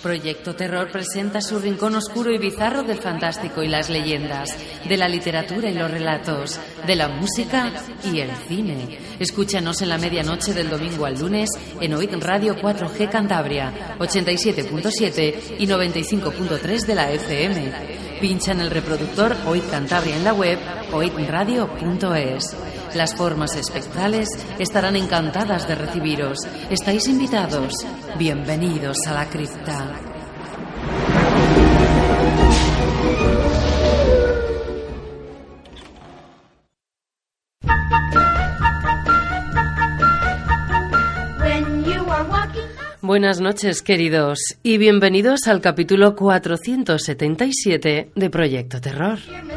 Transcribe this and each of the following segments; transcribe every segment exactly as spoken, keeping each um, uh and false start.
Proyecto Terror presenta su rincón oscuro y bizarro del fantástico y las leyendas, de la literatura y los relatos, de la música y el cine. Escúchanos en la medianoche del domingo al lunes en O I T Radio cuatro G Cantabria, ochenta y siete punto siete y noventa y cinco punto tres de la F M. Pincha en el reproductor O I T Cantabria en la web o i t radio punto es. Las formas espectrales estarán encantadas de recibiros. Estáis invitados. Bienvenidos a la cripta. Buenas noches, queridos, y bienvenidos al capítulo cuatrocientos setenta y siete de Proyecto Terror.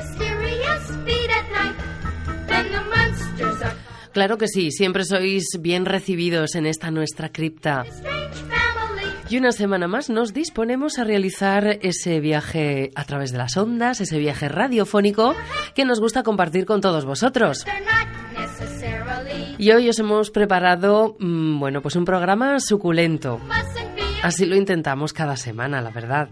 Claro que sí, siempre sois bien recibidos en esta nuestra cripta. Y una semana más nos disponemos a realizar ese viaje a través de las ondas, ese viaje radiofónico que nos gusta compartir con todos vosotros. Y hoy os hemos preparado, mmm, bueno, pues un programa suculento. Así lo intentamos cada semana, la verdad.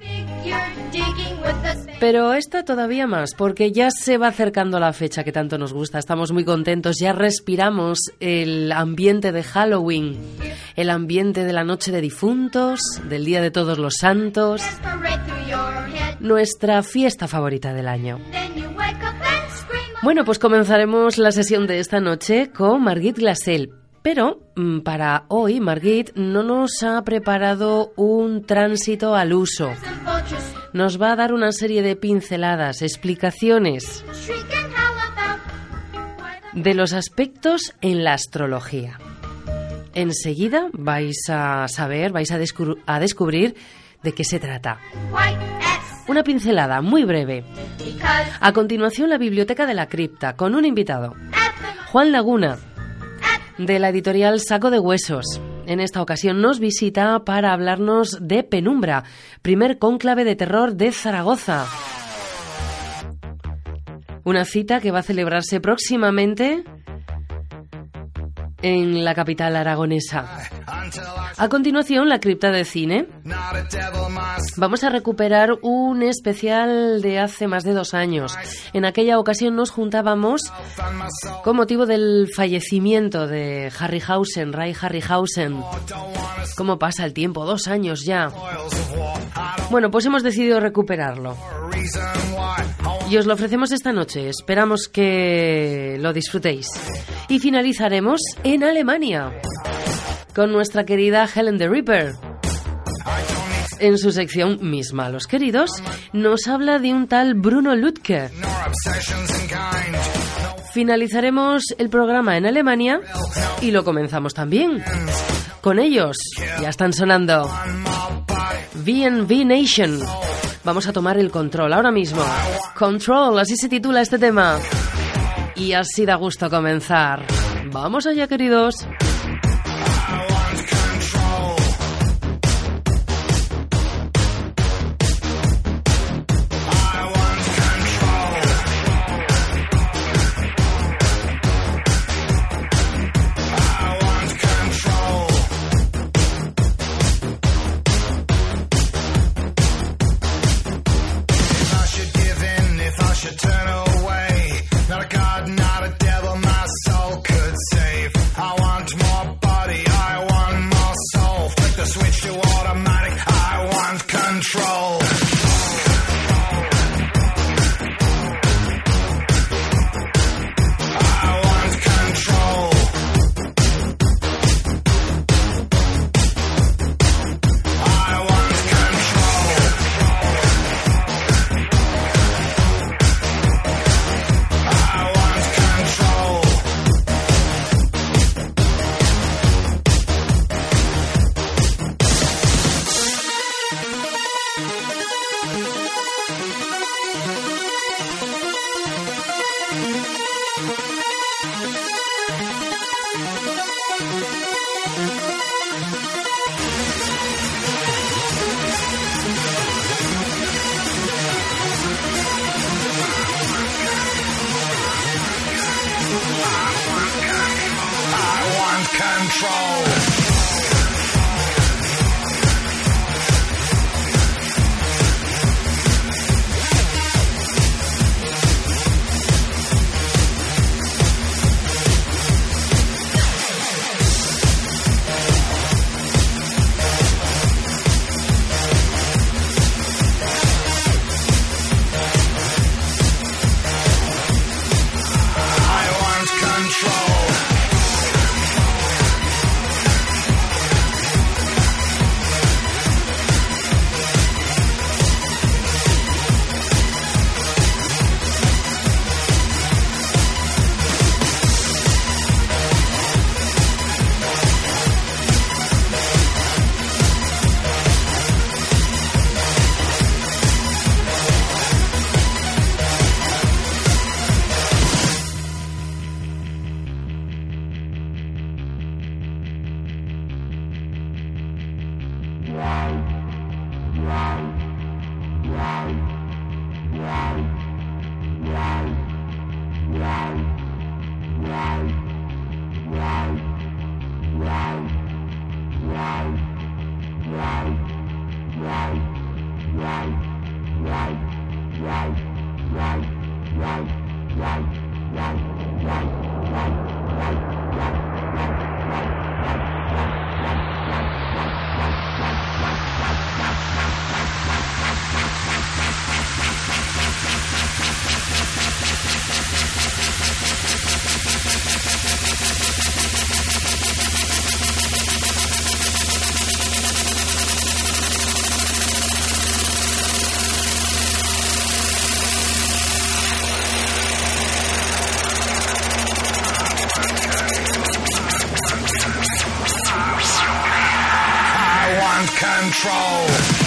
Pero esta todavía más, porque ya se va acercando la fecha que tanto nos gusta. Estamos muy contentos, ya respiramos el ambiente de Halloween, el ambiente de la noche de difuntos, del Día de Todos los Santos, nuestra fiesta favorita del año. Bueno, pues comenzaremos la sesión de esta noche con Margit Glassell. Pero para hoy Margit no nos ha preparado un tránsito al uso. Nos va a dar una serie de pinceladas, explicaciones de los aspectos en la astrología. Enseguida vais a saber, vais a, descubrir, a descubrir de qué se trata. Una pincelada muy breve. A continuación, la biblioteca de la cripta con un invitado, Juan Laguna, de la editorial Saco de Huesos. En esta ocasión nos visita para hablarnos de Penumbra, primer cónclave de terror de Zaragoza. Una cita que va a celebrarse próximamente en la capital aragonesa. A continuación, la cripta de cine. Vamos a recuperar un especial de hace más de dos años. En aquella ocasión nos juntábamos con motivo del fallecimiento de Harryhausen, Ray Harryhausen. ¿Cómo pasa el tiempo? Dos años ya. Bueno, pues hemos decidido recuperarlo. Y os lo ofrecemos esta noche. Esperamos que lo disfrutéis. Y finalizaremos en Alemania con nuestra querida Helen the Reaper. En su sección Mis malos queridos, nos habla de un tal Bruno Lütke. Finalizaremos el programa en Alemania y lo comenzamos también con ellos. Ya están sonando V and V Nation. Vamos a tomar el control ahora mismo. Control, así se titula este tema. Y así da gusto comenzar. Vamos allá, queridos. control. and control.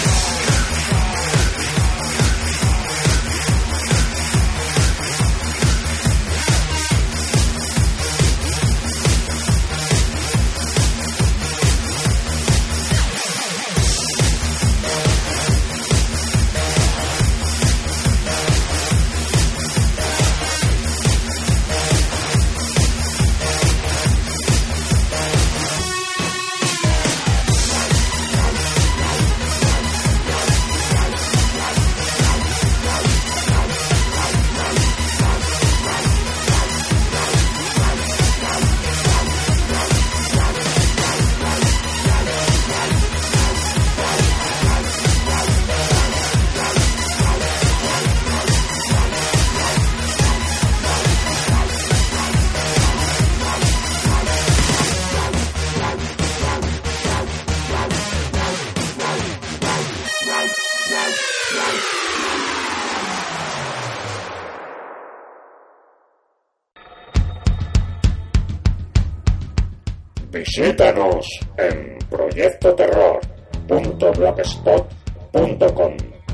Visítanos en proyecto terror punto blogspot punto com.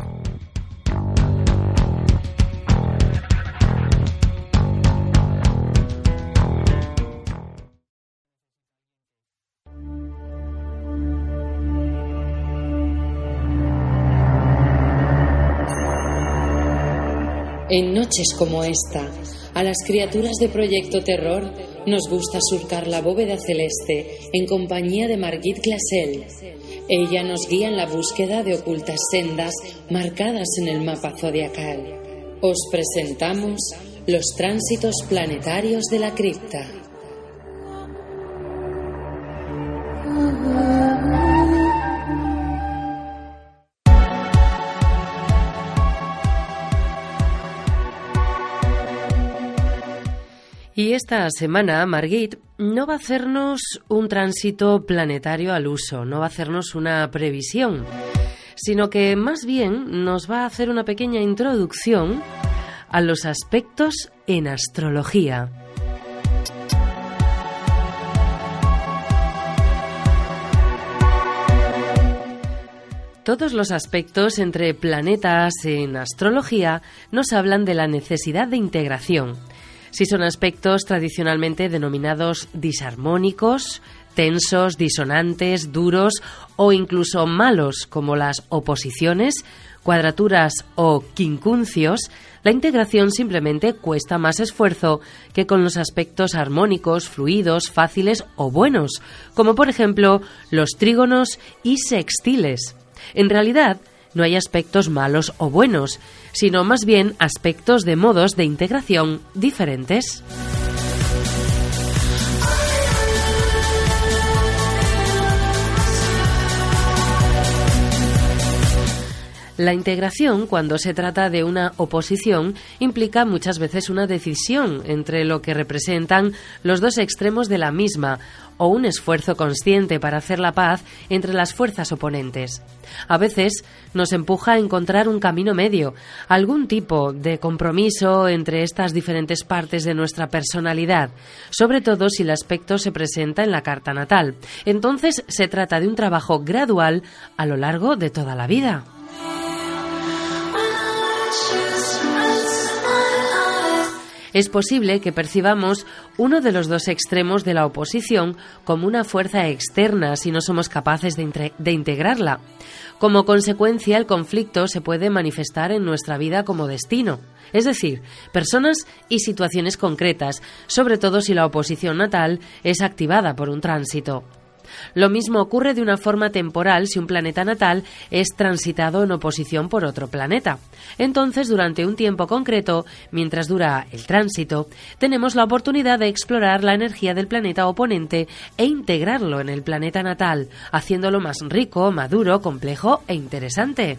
En noches como esta, a las criaturas de Proyecto Terror nos gusta surcar la bóveda celeste en compañía de Margit Glassell. Ella nos guía en la búsqueda de ocultas sendas marcadas en el mapa zodiacal. Os presentamos los tránsitos planetarios de la cripta. Y esta semana Margit no va a hacernos un tránsito planetario al uso, no va a hacernos una previsión, sino que más bien nos va a hacer una pequeña introducción a los aspectos en astrología. Todos los aspectos entre planetas en astrología nos hablan de la necesidad de integración. Si son aspectos tradicionalmente denominados disarmónicos, tensos, disonantes, duros o incluso malos, como las oposiciones, cuadraturas o quincunциos, la integración simplemente cuesta más esfuerzo que con los aspectos armónicos, fluidos, fáciles o buenos, como por ejemplo los trígonos y sextiles. En realidad, no hay aspectos malos o buenos, sino más bien aspectos de modos de integración diferentes. La integración, cuando se trata de una oposición, implica muchas veces una decisión entre lo que representan los dos extremos de la misma, o un esfuerzo consciente para hacer la paz entre las fuerzas oponentes. A veces nos empuja a encontrar un camino medio, algún tipo de compromiso entre estas diferentes partes de nuestra personalidad, sobre todo si el aspecto se presenta en la carta natal. Entonces se trata de un trabajo gradual a lo largo de toda la vida. Es posible que percibamos uno de los dos extremos de la oposición como una fuerza externa si no somos capaces de, entre- de integrarla. Como consecuencia, el conflicto se puede manifestar en nuestra vida como destino, es decir, personas y situaciones concretas, sobre todo si la oposición natal es activada por un tránsito. Lo mismo ocurre de una forma temporal si un planeta natal es transitado en oposición por otro planeta. Entonces, durante un tiempo concreto, mientras dura el tránsito, tenemos la oportunidad de explorar la energía del planeta oponente e integrarlo en el planeta natal, haciéndolo más rico, maduro, complejo e interesante.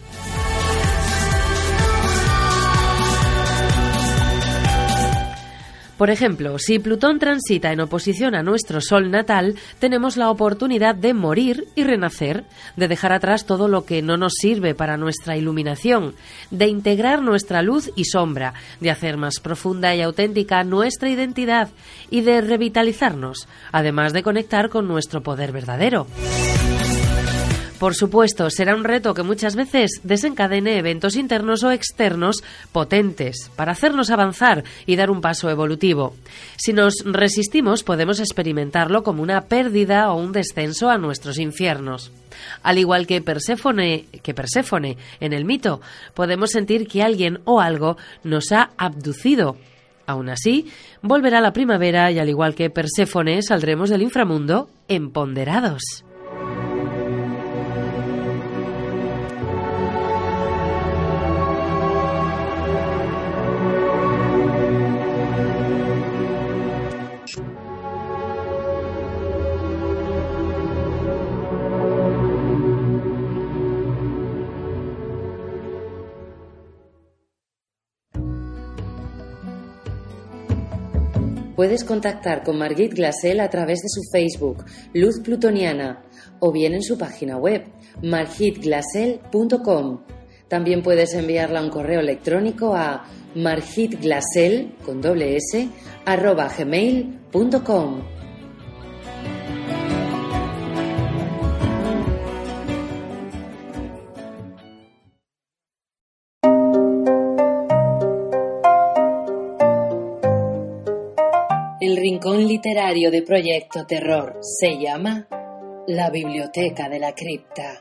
Por ejemplo, si Plutón transita en oposición a nuestro Sol natal, tenemos la oportunidad de morir y renacer, de dejar atrás todo lo que no nos sirve para nuestra iluminación, de integrar nuestra luz y sombra, de hacer más profunda y auténtica nuestra identidad y de revitalizarnos, además de conectar con nuestro poder verdadero. Por supuesto, será un reto que muchas veces desencadene eventos internos o externos potentes para hacernos avanzar y dar un paso evolutivo. Si nos resistimos, podemos experimentarlo como una pérdida o un descenso a nuestros infiernos. Al igual que Perséfone, que Perséfone en el mito, podemos sentir que alguien o algo nos ha abducido. Aún así, volverá la primavera y al igual que Perséfone saldremos del inframundo empoderados. Puedes contactar con Margit Glassell a través de su Facebook, Luz Plutoniana, o bien en su página web, margit glassell punto com. También puedes enviarla un correo electrónico a margitglassell, con doble S, arroba gmail punto com. El rincón literario de Proyecto Terror se llama La Biblioteca de la Cripta.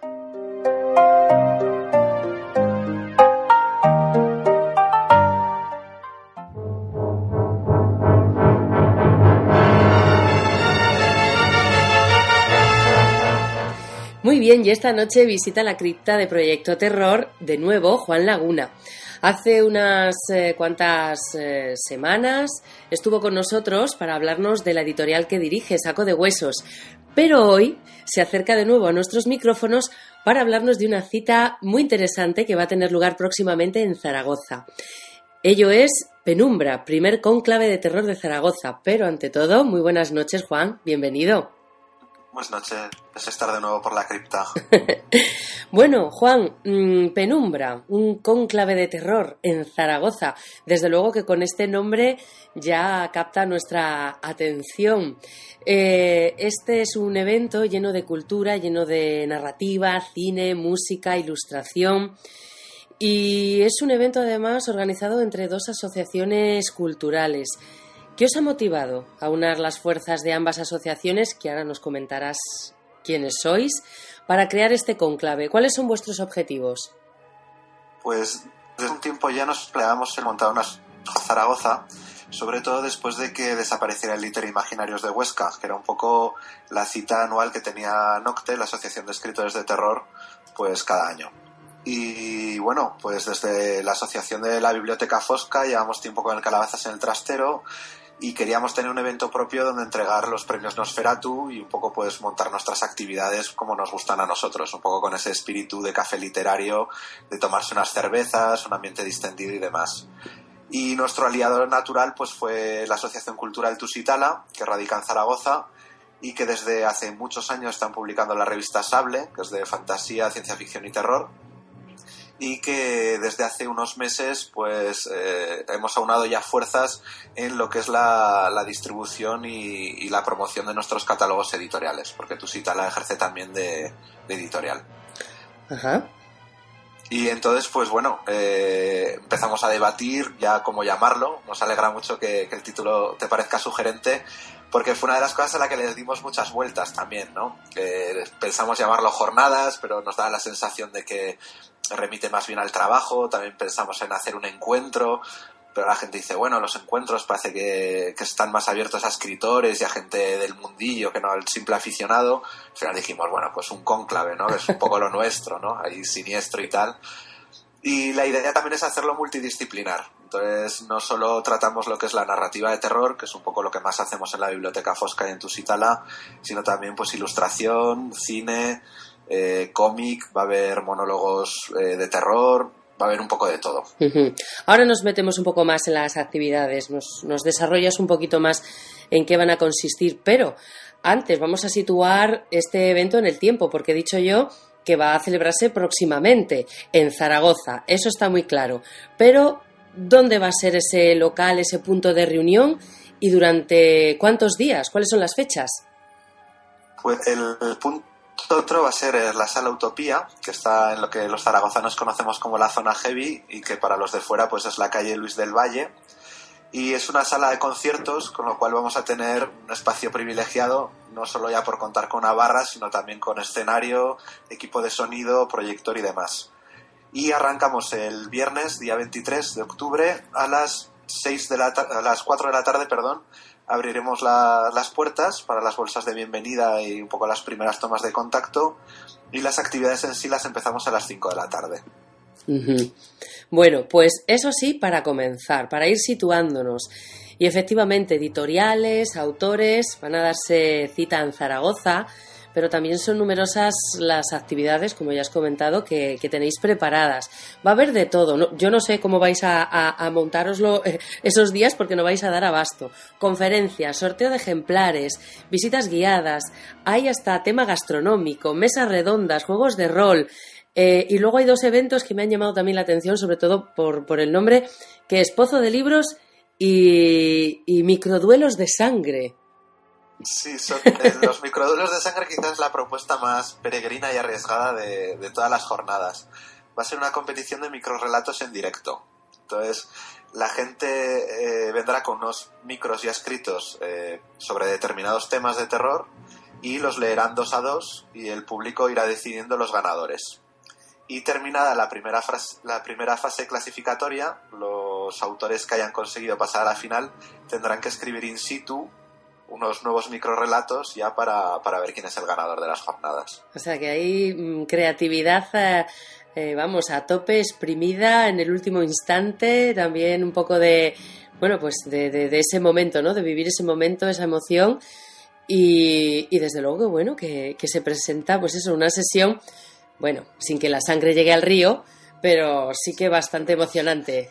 Muy bien, y esta noche visita la cripta de Proyecto Terror de nuevo Juan Laguna. Hace unas eh, cuantas eh, semanas estuvo con nosotros para hablarnos de la editorial que dirige, Saco de Huesos, pero hoy se acerca de nuevo a nuestros micrófonos para hablarnos de una cita muy interesante que va a tener lugar próximamente en Zaragoza. Ello es Penumbra, primer cónclave de terror de Zaragoza. Pero ante todo, muy buenas noches, Juan, bienvenido. Buenas noches, es estar de nuevo por la cripta. Bueno, Juan, mmm, Penumbra, un cónclave de terror en Zaragoza. Desde luego que con este nombre ya capta nuestra atención. Eh, este es un evento lleno de cultura, lleno de narrativa, cine, música, ilustración. Y es un evento además organizado entre dos asociaciones culturales. ¿Qué os ha motivado a unar las fuerzas de ambas asociaciones, que ahora nos comentarás quiénes sois, para crear este cónclave? ¿Cuáles son vuestros objetivos? Pues desde un tiempo ya nos planeábamos en montar una Zaragoza, sobre todo después de que desapareciera el Liter Imaginarios de Huesca, que era un poco la cita anual que tenía Nocte, la Asociación de Escritores de Terror, pues cada año. Y bueno, pues desde la Asociación de la Biblioteca Fosca llevamos tiempo con el Calabazas en el Trastero y queríamos tener un evento propio donde entregar los premios Nosferatu y un poco pues montar nuestras actividades como nos gustan a nosotros, un poco con ese espíritu de café literario, de tomarse unas cervezas, un ambiente distendido y demás. Y nuestro aliado natural pues fue la Asociación Cultural Tusitala, que radica en Zaragoza y que desde hace muchos años están publicando la revista Sable, que es de fantasía, ciencia ficción y terror, y que desde hace unos meses pues eh, hemos aunado ya fuerzas en lo que es la, la distribución y, y la promoción de nuestros catálogos editoriales, porque Tusitala ejerce también de, de editorial. Ajá. Y entonces, pues bueno, eh, empezamos a debatir ya cómo llamarlo. Nos alegra mucho que, que el título te parezca sugerente, porque fue una de las cosas a la que le dimos muchas vueltas también, ¿no? Eh, pensamos llamarlo jornadas, pero nos da la sensación de que remite más bien al trabajo. También pensamos en hacer un encuentro, pero la gente dice, bueno, los encuentros parece que, que están más abiertos a escritores y a gente del mundillo que no al simple aficionado. Al final dijimos, bueno, pues un cónclave, ¿no? Que es un poco lo nuestro, ¿no? Ahí siniestro y tal. Y la idea también es hacerlo multidisciplinar. Entonces, no solo tratamos lo que es la narrativa de terror, que es un poco lo que más hacemos en la Biblioteca Fosca y en Tusitala, sino también pues ilustración, cine, eh, cómic, va a haber monólogos eh, de terror, va a haber un poco de todo. Uh-huh. Ahora nos metemos un poco más en las actividades, nos, nos desarrollas un poquito más en qué van a consistir, pero antes vamos a situar este evento en el tiempo, porque he dicho yo que va a celebrarse próximamente en Zaragoza, eso está muy claro, pero ¿dónde va a ser ese local, ese punto de reunión y durante cuántos días? ¿Cuáles son las fechas? Pues el, el punto otro va a ser la Sala Utopía, que está en lo que los zaragozanos conocemos como la zona heavy y que para los de fuera pues es la calle Luis del Valle. Y es una sala de conciertos, con lo cual vamos a tener un espacio privilegiado, no solo ya por contar con una barra, sino también con escenario, equipo de sonido, proyector y demás. Y arrancamos el viernes, día veintitrés de octubre, a las seis de la tar- a las cuatro de la tarde, perdón, abriremos la, las puertas para las bolsas de bienvenida y un poco las primeras tomas de contacto, y las actividades en sí las empezamos a las cinco de la tarde. Uh-huh. Bueno, pues eso sí, para comenzar, para ir situándonos. Y efectivamente, editoriales, autores van a darse cita en Zaragoza, pero también son numerosas las actividades, como ya has comentado, que, que tenéis preparadas. Va a haber de todo. No, yo no sé cómo vais a, a, a montároslo eh, esos días porque no vais a dar abasto. Conferencias, sorteo de ejemplares, visitas guiadas, hay hasta tema gastronómico, mesas redondas, juegos de rol. Eh, y luego hay dos eventos que me han llamado también la atención, sobre todo por, por el nombre, que es Pozo de Libros y, y Microduelos de Sangre. Sí, son, eh, los microduelos de sangre quizás es la propuesta más peregrina y arriesgada de, de todas las jornadas. Va a ser una competición de microrelatos en directo. Entonces, la gente eh, vendrá con unos micros ya escritos eh, sobre determinados temas de terror y los leerán dos a dos y el público irá decidiendo los ganadores. Y terminada la primera, fase, la primera fase clasificatoria, los autores que hayan conseguido pasar a la final tendrán que escribir in situ unos nuevos microrelatos ya para, para ver quién es el ganador de las jornadas. O sea que hay mmm, creatividad, eh, eh, vamos, a tope, exprimida en el último instante, también un poco de, bueno, pues de, de, de ese momento, ¿no? De vivir ese momento, esa emoción y, y desde luego que, bueno, que, que se presenta, pues eso, una sesión, bueno, sin que la sangre llegue al río, pero sí que bastante emocionante.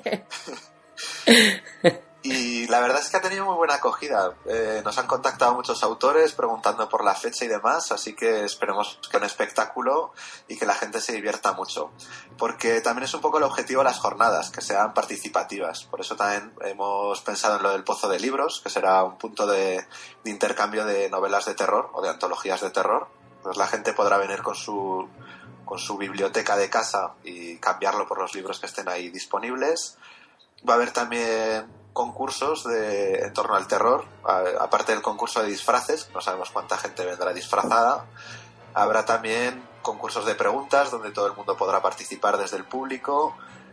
Y la verdad es que ha tenido muy buena acogida. Eh, nos han contactado muchos autores preguntando por la fecha y demás, así que esperemos que un espectáculo y que la gente se divierta mucho. Porque también es un poco el objetivo de las jornadas, que sean participativas. Por eso también hemos pensado en lo del Pozo de Libros, que será un punto de, de intercambio de novelas de terror o de antologías de terror. Pues la gente podrá venir con su, con su biblioteca de casa y cambiarlo por los libros que estén ahí disponibles. Va a haber también concursos de, en torno al terror, a, aparte del concurso de disfraces, no sabemos cuánta gente vendrá disfrazada. Habrá también concursos de preguntas donde todo el mundo podrá participar desde el público.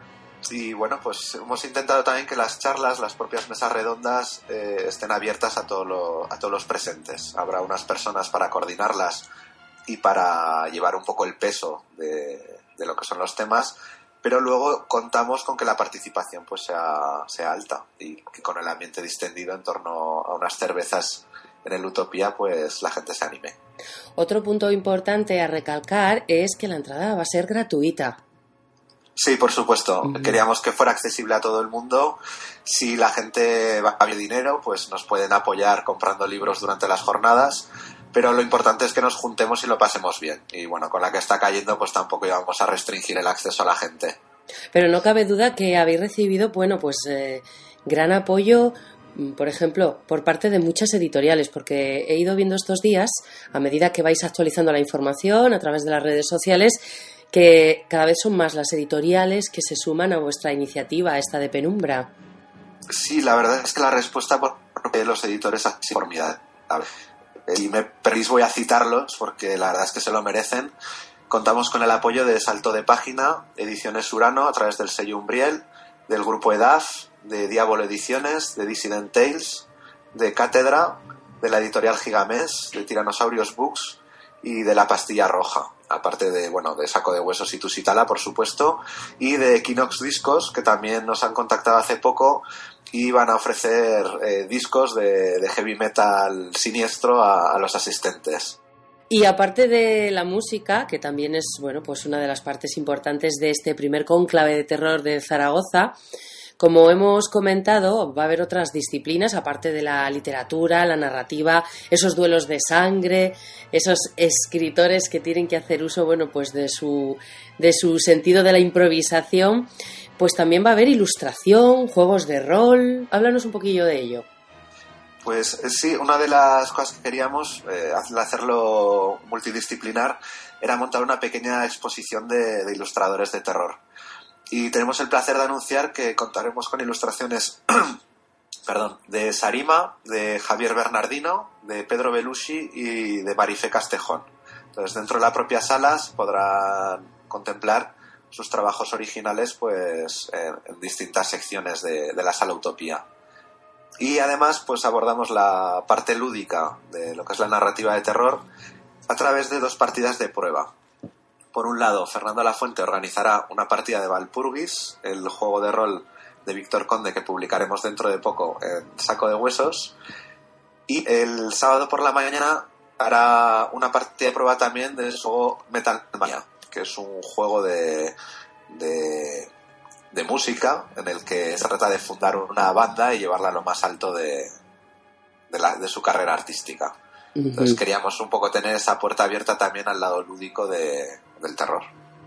Y bueno, pues hemos intentado también que las charlas, las propias mesas redondas eh, estén abiertas a, todo lo, a todos los presentes. Habrá unas personas para coordinarlas y para llevar un poco el peso de, de lo que son los temas, pero luego contamos con que la participación pues sea, sea alta y que con el ambiente distendido en torno a unas cervezas en el Utopía pues la gente se anime. Otro punto importante a recalcar es que la entrada va a ser gratuita. Sí, por supuesto. Uh-huh. Queríamos que fuera accesible a todo el mundo. Si la gente va a ver dinero, pues nos pueden apoyar comprando libros durante las jornadas, pero lo importante es que nos juntemos y lo pasemos bien. Y bueno, con la que está cayendo, pues tampoco íbamos a restringir el acceso a la gente. Pero no cabe duda que habéis recibido, bueno, pues eh, gran apoyo, por ejemplo, por parte de muchas editoriales, porque he ido viendo estos días, a medida que vais actualizando la información a través de las redes sociales, que cada vez son más las editoriales que se suman a vuestra iniciativa, esta de Penumbra. Sí, la verdad es que la respuesta por de los editores ha sido formidable. Y me permitís voy a citarlos porque la verdad es que se lo merecen. Contamos con el apoyo de Salto de Página, Ediciones Urano a través del sello Umbriel, del grupo E D A F, de Diablo Ediciones, de Dissident Tales, de Cátedra, de la editorial Gigamés, de Tiranosaurios Books y de La Pastilla Roja, aparte de, bueno, de Saco de Huesos y Tusitala, por supuesto, y de Equinox Discos, que también nos han contactado hace poco y van a ofrecer eh, discos de, de heavy metal siniestro a, a los asistentes. Y aparte de la música, que también es, bueno, pues una de las partes importantes de este primer cónclave de terror de Zaragoza, como hemos comentado, va a haber otras disciplinas, aparte de la literatura, la narrativa, esos duelos de sangre, esos escritores que tienen que hacer uso, bueno, pues de su, de su sentido de la improvisación, pues también va a haber ilustración, juegos de rol. Háblanos un poquillo de ello. Pues sí, una de las cosas que queríamos, eh, al hacerlo multidisciplinar, era montar una pequeña exposición de, de ilustradores de terror. Y tenemos el placer de anunciar que contaremos con ilustraciones perdón, de Sarima, de Javier Bernardino, de Pedro Belushi y de Marifé Castejón. Entonces, dentro de la propia sala podrán contemplar sus trabajos originales pues en, en distintas secciones de, de la Sala Utopía. Y además pues abordamos la parte lúdica de lo que es la narrativa de terror a través de dos partidas de prueba. Por un lado, Fernando Lafuente organizará una partida de Valpurgis, el juego de rol de Víctor Conde que publicaremos dentro de poco en Saco de Huesos, y el sábado por la mañana hará una partida de prueba también del juego Metal Mania, que es un juego de, de, de música en el que se trata de fundar una banda y llevarla a lo más alto de, de, la, de su carrera artística. Uh-huh. Entonces queríamos un poco tener esa puerta abierta también al lado lúdico de, del terror.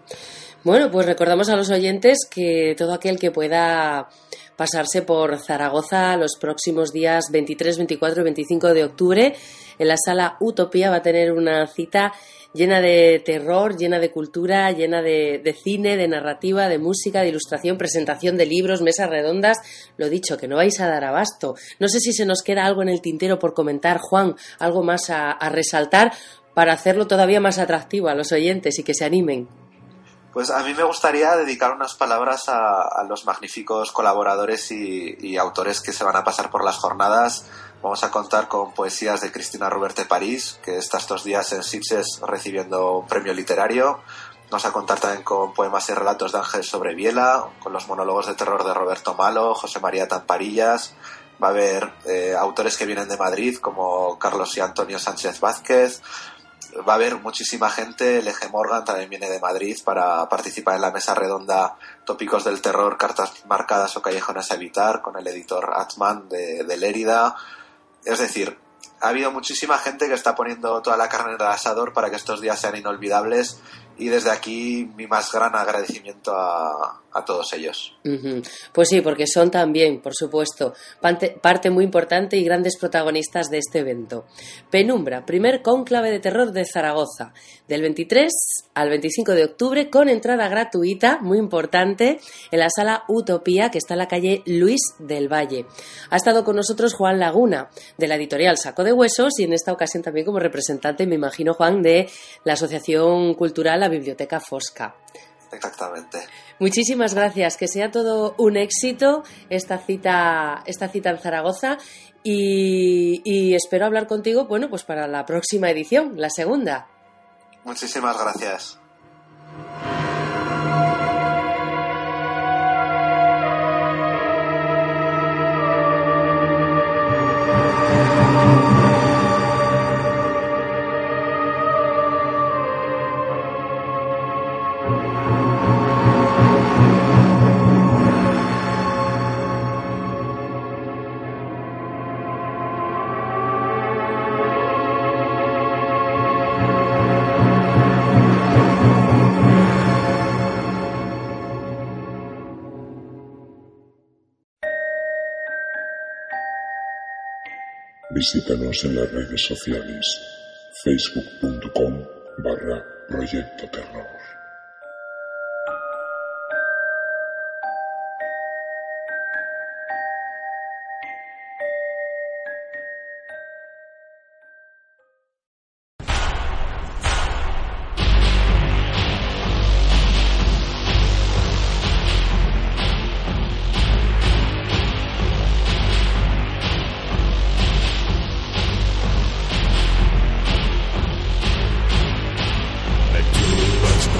Bueno, pues recordamos a los oyentes que todo aquel que pueda pasarse por Zaragoza los próximos días veintitrés, veinticuatro y veinticinco de octubre en la Sala Utopía va a tener una cita llena de terror, llena de cultura, llena de, de cine, de narrativa, de música, de ilustración, presentación de libros, mesas redondas. Lo dicho, que no vais a dar abasto. No sé si se nos queda algo en el tintero por comentar, Juan, algo más a, a resaltar para hacerlo todavía más atractivo a los oyentes y que se animen. Pues a mí me gustaría dedicar unas palabras a, a los magníficos colaboradores y, y autores que se van a pasar por las jornadas. Vamos a contar con poesías de Cristina Ruberte París, que está estos días en Sitges recibiendo un premio literario. Vamos a contar también con poemas y relatos de Ángel Sobreviela, con los monólogos de terror de Roberto Malo, José María Tamparillas. Va a haber eh, autores que vienen de Madrid, como Carlos y Antonio Sánchez Vázquez. Va a haber muchísima gente. El Eje Morgan también viene de Madrid para participar en la mesa redonda Tópicos del terror, cartas marcadas o callejones a evitar, con el editor Atman de, de Lérida. Es decir, ha habido muchísima gente que está poniendo toda la carne en el asador para que estos días sean inolvidables, y desde aquí mi más gran agradecimiento a, a todos ellos. Uh-huh. Pues sí, porque son también, por supuesto, parte, parte muy importante y grandes protagonistas de este evento. Penumbra, primer cónclave de terror de Zaragoza, del veintitrés al veinticinco de octubre, con entrada gratuita, muy importante, en la Sala Utopía, que está en la calle Luis del Valle. Ha estado con nosotros Juan Laguna, de la editorial Saco de Huesos, y en esta ocasión también como representante, me imagino, Juan, de la Asociación Cultural La Biblioteca Fosca. Exactamente. Muchísimas gracias, que sea todo un éxito esta cita, esta cita en Zaragoza, y, y espero hablar contigo, bueno, pues para la próxima edición, la segunda. Muchísimas gracias. Visítanos en las redes sociales, facebook punto com barra Proyecto Terror. Let's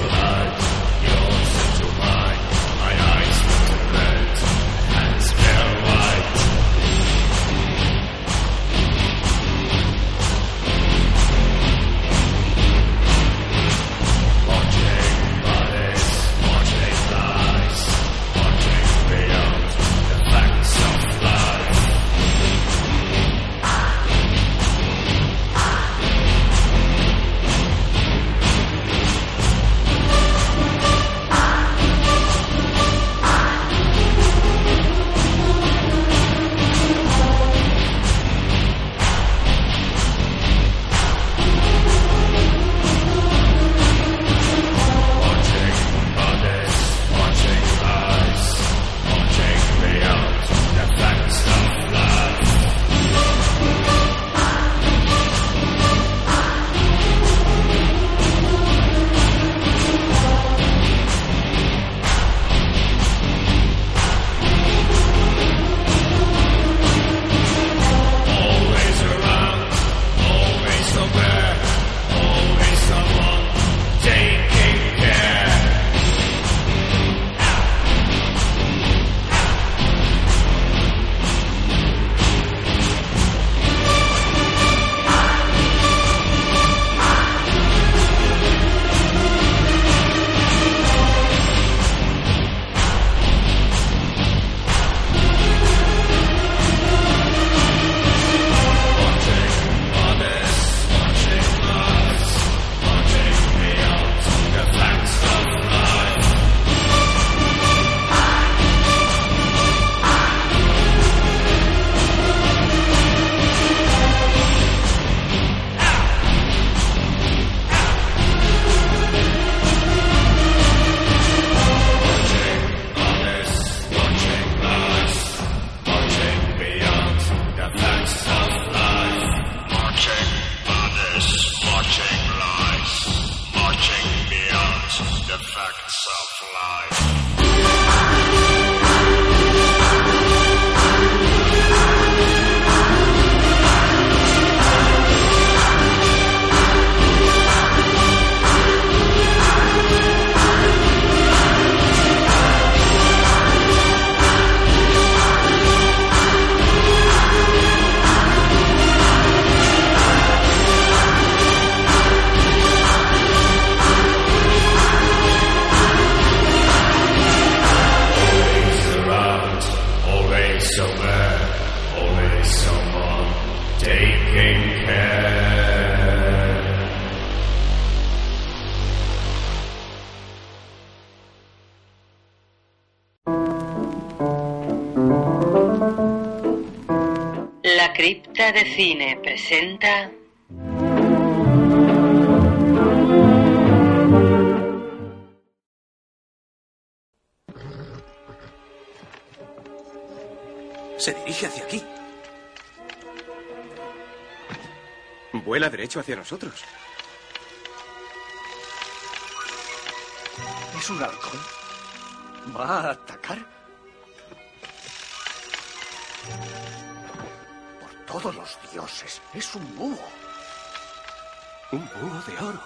marching beyond the facts of life. La Cripta de Cine presenta... Se dirige hacia aquí. Vuela derecho hacia nosotros. ¿Es un halcón? ¿Va a atacar? Por todos los dioses, es un búho. Un búho de oro.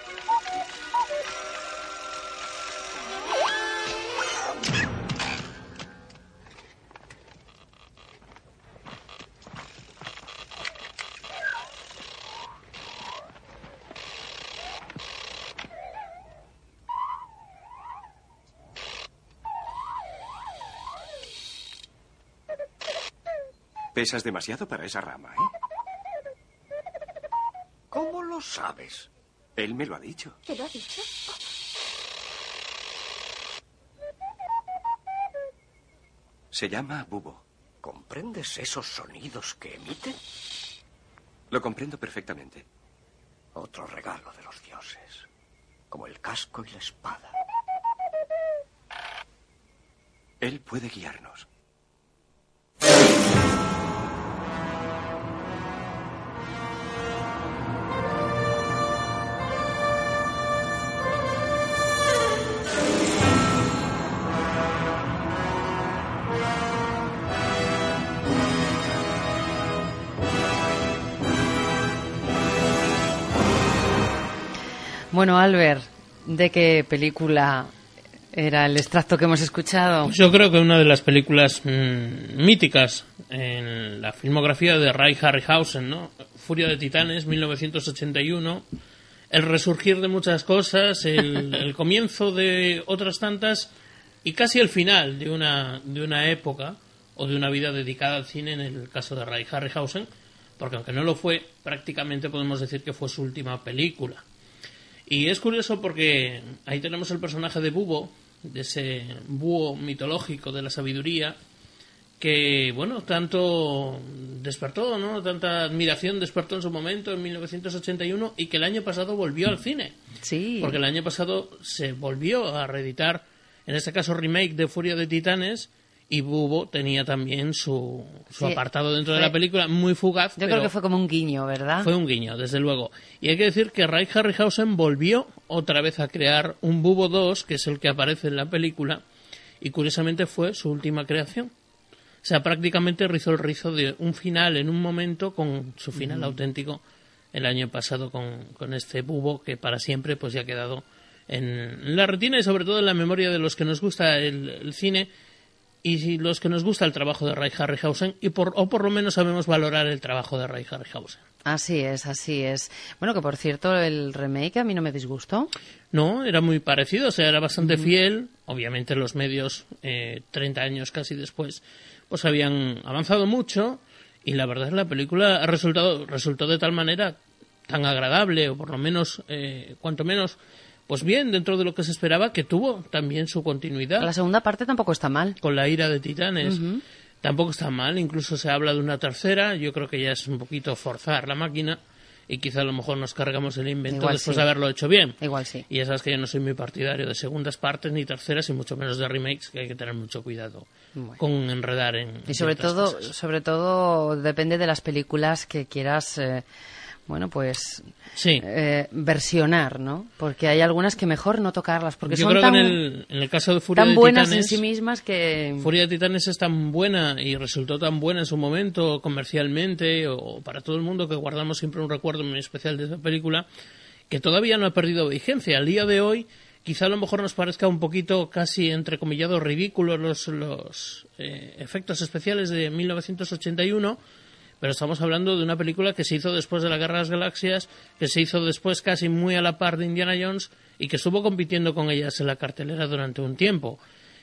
Pesas demasiado para esa rama, ¿eh? ¿Cómo lo sabes? Él me lo ha dicho. ¿Te lo ha dicho? Se llama Bubo. ¿Comprendes esos sonidos que emite? Lo comprendo perfectamente. Otro regalo de los dioses, como el casco y la espada. Él puede guiarnos. Bueno, Albert, ¿de qué película era el extracto que hemos escuchado? Pues yo creo que una de las películas mmm, míticas en la filmografía de Ray Harryhausen, ¿no? Furia de Titanes, mil novecientos ochenta y uno, el resurgir de muchas cosas, el, el comienzo de otras tantas y casi el final de una, de una época o de una vida dedicada al cine en el caso de Ray Harryhausen, porque aunque no lo fue, prácticamente podemos decir que fue su última película. Y es curioso porque ahí tenemos el personaje de Bubo, de ese búho mitológico de la sabiduría, que, bueno, tanto despertó, ¿no? Tanta admiración despertó en su momento, en mil novecientos ochenta y uno, y que el año pasado volvió al cine. Sí. Porque el año pasado se volvió a reeditar, en este caso remake de Furia de Titanes, y Bubo tenía también su, su sí, apartado dentro fue, de la película, muy fugaz. Yo pero creo que fue como un guiño, ¿verdad? Fue un guiño, desde luego. Y hay que decir que Ray Harryhausen volvió otra vez a crear un Bubo dos, que es el que aparece en la película, y curiosamente fue su última creación. O sea, prácticamente rizó el rizo de un final en un momento con su final mm. auténtico el año pasado con, con este Bubo que para siempre pues ya ha quedado en la retina y sobre todo en la memoria de los que nos gusta el, el cine y los que nos gusta el trabajo de Ray Harryhausen y por, o por lo menos sabemos valorar el trabajo de Ray Harryhausen. Así es, así es. Bueno, que por cierto, el remake a mí no me disgustó. No, era muy parecido, o sea, era bastante uh-huh. fiel. Obviamente los medios, eh, treinta años casi después, pues habían avanzado mucho y la verdad es que la película ha resultado, resultó de tal manera tan agradable, o por lo menos, eh, cuanto menos, pues bien, dentro de lo que se esperaba, que tuvo también su continuidad. La segunda parte tampoco está mal. Con la ira de Titanes. Uh-huh. Tampoco está mal, incluso se habla de una tercera. Yo creo que ya es un poquito forzar la máquina y quizá a lo mejor nos cargamos el invento Igual después sí. de haberlo hecho bien. Igual sí. Y ya sabes que yo no soy muy partidario de segundas partes ni terceras y mucho menos de remakes, que hay que tener mucho cuidado bueno. con enredar en Y sobre todo, cosas. sobre todo depende de las películas que quieras... Eh, bueno, pues sí. eh, versionar, ¿no? Porque hay algunas que mejor no tocarlas, porque Yo son creo tan, que en el, en el caso de Furia tan de buenas Titanes, en sí mismas que... Furia de Titanes es tan buena y resultó tan buena en su momento comercialmente o para todo el mundo, que guardamos siempre un recuerdo muy especial de esa película, que todavía no ha perdido vigencia. Al día de hoy, quizá a lo mejor nos parezca un poquito casi entrecomillado ridículos los, los eh, efectos especiales de mil novecientos ochenta y uno, pero estamos hablando de una película que se hizo después de la Guerra de las Galaxias, que se hizo después casi muy a la par de Indiana Jones y que estuvo compitiendo con ellas en la cartelera durante un tiempo.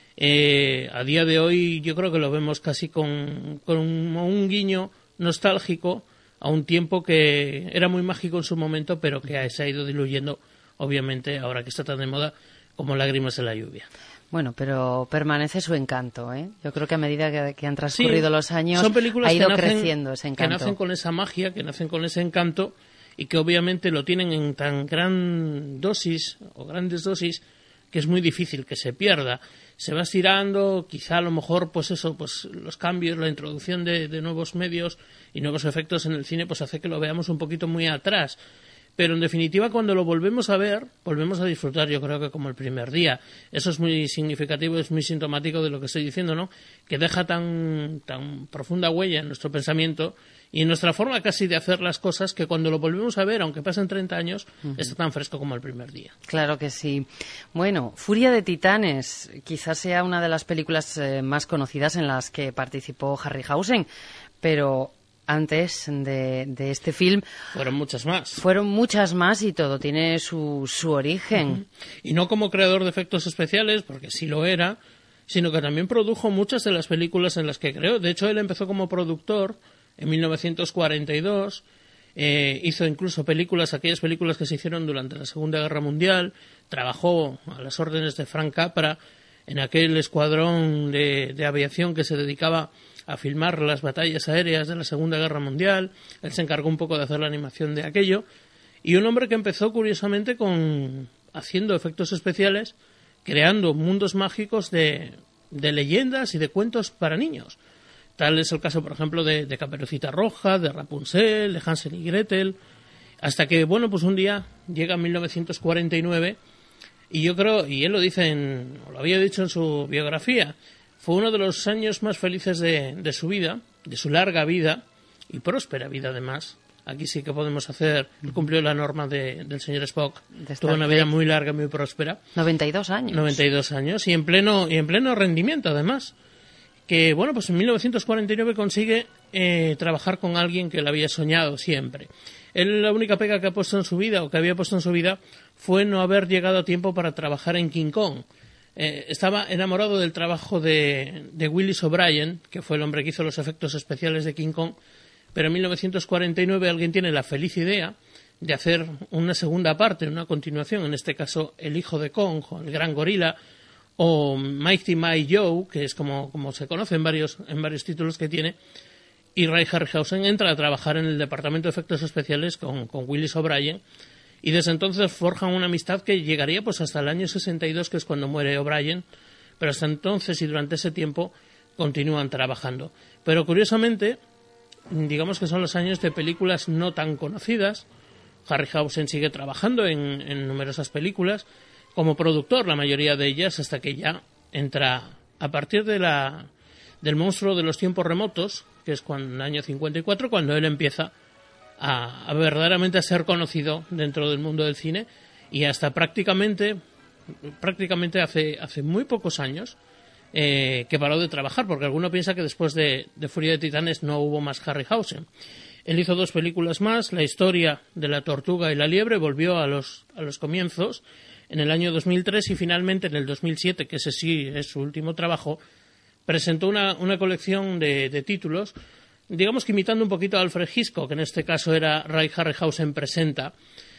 Eh, a día de hoy yo creo que lo vemos casi con, con un, un guiño nostálgico a un tiempo que era muy mágico en su momento, pero que se ha ido diluyendo, obviamente, ahora que está tan de moda, como lágrimas en la lluvia. Bueno, pero permanece su encanto, ¿eh? Yo creo que a medida que, que han transcurrido Sí, los años son películas ha ido que nacen, creciendo ese encanto. Que nacen con esa magia, que nacen con ese encanto y que obviamente lo tienen en tan gran dosis o grandes dosis que es muy difícil que se pierda. Se va estirando, quizá a lo mejor pues eso, pues los cambios, la introducción de, de nuevos medios y nuevos efectos en el cine pues hace que lo veamos un poquito muy atrás. Pero en definitiva, cuando lo volvemos a ver, volvemos a disfrutar, yo creo que como el primer día. Eso es muy significativo, es muy sintomático de lo que estoy diciendo, ¿no? Que deja tan, tan profunda huella en nuestro pensamiento y en nuestra forma casi de hacer las cosas, que cuando lo volvemos a ver, aunque pasen treinta años, uh-huh. está tan fresco como el primer día. Claro que sí. Bueno, Furia de Titanes quizás sea una de las películas eh, más conocidas en las que participó Harryhausen, pero... antes de, de este film... Fueron muchas más. Fueron muchas más y todo tiene su, su origen. Uh-huh. Y no como creador de efectos especiales, porque sí lo era, sino que también produjo muchas de las películas en las que creó. De hecho, él empezó como productor en mil novecientos cuarenta y dos, eh, hizo incluso películas, aquellas películas que se hicieron durante la Segunda Guerra Mundial, trabajó a las órdenes de Frank Capra en aquel escuadrón de, de aviación que se dedicaba a filmar las batallas aéreas de la Segunda Guerra Mundial. Él se encargó un poco de hacer la animación de aquello. Y un hombre que empezó, curiosamente, con haciendo efectos especiales, creando mundos mágicos de, de leyendas y de cuentos para niños. Tal es el caso, por ejemplo, de, de Caperucita Roja, de Rapunzel, de Hansel y Gretel. Hasta que, bueno, pues un día llega mil novecientos cuarenta y nueve y yo creo, y él lo dice, en, o lo había dicho en su biografía, fue uno de los años más felices de, de su vida, de su larga vida, y próspera vida además. Aquí sí que podemos hacer, él cumplió la norma de, del señor Spock, de tuvo una vida muy larga, muy próspera. noventa y dos años. noventa y dos años, y en pleno, y en pleno rendimiento además. Que, bueno, pues en mil novecientos cuarenta y nueve consigue eh, trabajar con alguien que le había soñado siempre. Él, la única pega que ha puesto en su vida, o que había puesto en su vida, fue no haber llegado a tiempo para trabajar en King Kong. Eh, estaba enamorado del trabajo de, de Willis O'Brien, que fue el hombre que hizo los efectos especiales de King Kong, pero en mil novecientos cuarenta y nueve alguien tiene la feliz idea de hacer una segunda parte, una continuación, en este caso El hijo de Kong, o El gran gorila, o Mighty Mighty Joe, que es como, como se conoce en varios, en varios títulos que tiene, y Ray Harryhausen entra a trabajar en el departamento de efectos especiales con, con Willis O'Brien, y desde entonces forjan una amistad que llegaría pues hasta el año sesenta y dos, que es cuando muere O'Brien, pero hasta entonces y durante ese tiempo continúan trabajando. Pero curiosamente, digamos que son los años de películas no tan conocidas. Harryhausen sigue trabajando en, en numerosas películas, como productor, la mayoría de ellas, hasta que ya entra a partir de la del monstruo de los tiempos remotos, que es cuando, en el año cincuenta y cuatro, cuando él empieza a, a verdaderamente a ser conocido dentro del mundo del cine, y hasta prácticamente prácticamente hace, hace muy pocos años eh, que paró de trabajar, porque alguno piensa que después de, de Furia de Titanes no hubo más Harryhausen. Él hizo dos películas más, La historia de la tortuga y la liebre, volvió a los, a los comienzos en el año dos mil tres, y finalmente en el dos mil siete, que ese sí es su último trabajo, presentó una, una colección de, de títulos, digamos que imitando un poquito a Alfred Hitchcock, que en este caso era Ray Harryhausen presenta,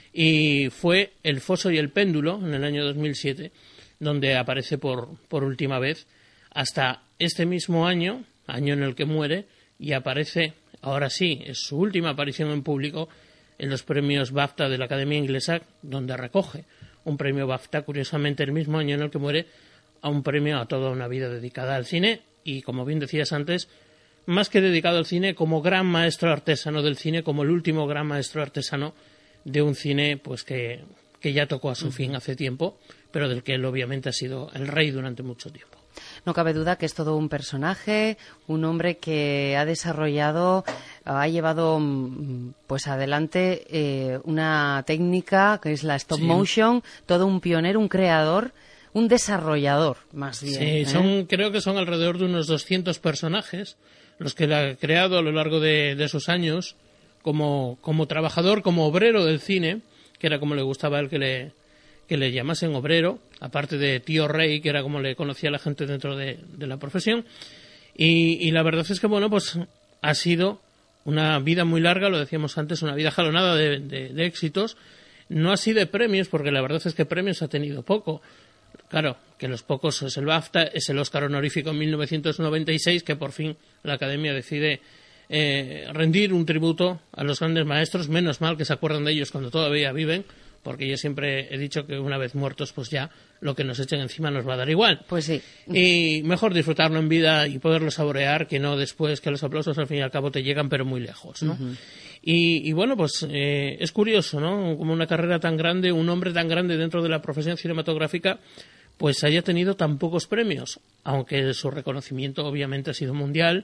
y fue El foso y el péndulo en el año dos mil siete, donde aparece por, por última vez, hasta este mismo año, año en el que muere, y aparece, ahora sí, es su última aparición en público en los premios BAFTA de la Academia Inglesa, donde recoge un premio BAFTA, curiosamente el mismo año en el que muere, a un premio a toda una vida dedicada al cine, y como bien decías antes, más que dedicado al cine, como gran maestro artesano del cine, como el último gran maestro artesano de un cine pues que, que ya tocó a su fin hace tiempo, pero del que él obviamente ha sido el rey durante mucho tiempo. No cabe duda que es todo un personaje, un hombre que ha desarrollado, ha llevado pues adelante eh, una técnica que es la stop sí. motion, todo un pionero, un creador, un desarrollador, más bien. Sí, ¿eh? son, creo que son alrededor de unos doscientos personajes los que él ha creado a lo largo de, de esos años como, como trabajador, como obrero del cine, que era como le gustaba a él que le... que le llamasen obrero, aparte de tío rey, que era como le conocía la gente dentro de, de la profesión. Y, y la verdad es que, bueno, pues ha sido una vida muy larga, lo decíamos antes, una vida jalonada de, de, de éxitos. No así de premios, porque la verdad es que premios ha tenido poco. Claro, que los pocos es el BAFTA, es el Oscar honorífico en mil novecientos noventa y seis, que por fin la Academia decide eh, rendir un tributo a los grandes maestros. Menos mal que se acuerdan de ellos cuando todavía viven, porque yo siempre he dicho que una vez muertos, pues ya lo que nos echen encima nos va a dar igual. Pues sí. Y mejor disfrutarlo en vida y poderlo saborear que no después, que los aplausos al fin y al cabo te llegan, pero muy lejos, ¿no? Uh-huh. Y, y bueno, pues eh, es curioso, ¿no? Como una carrera tan grande, un hombre tan grande dentro de la profesión cinematográfica, pues haya tenido tan pocos premios, aunque su reconocimiento obviamente ha sido mundial.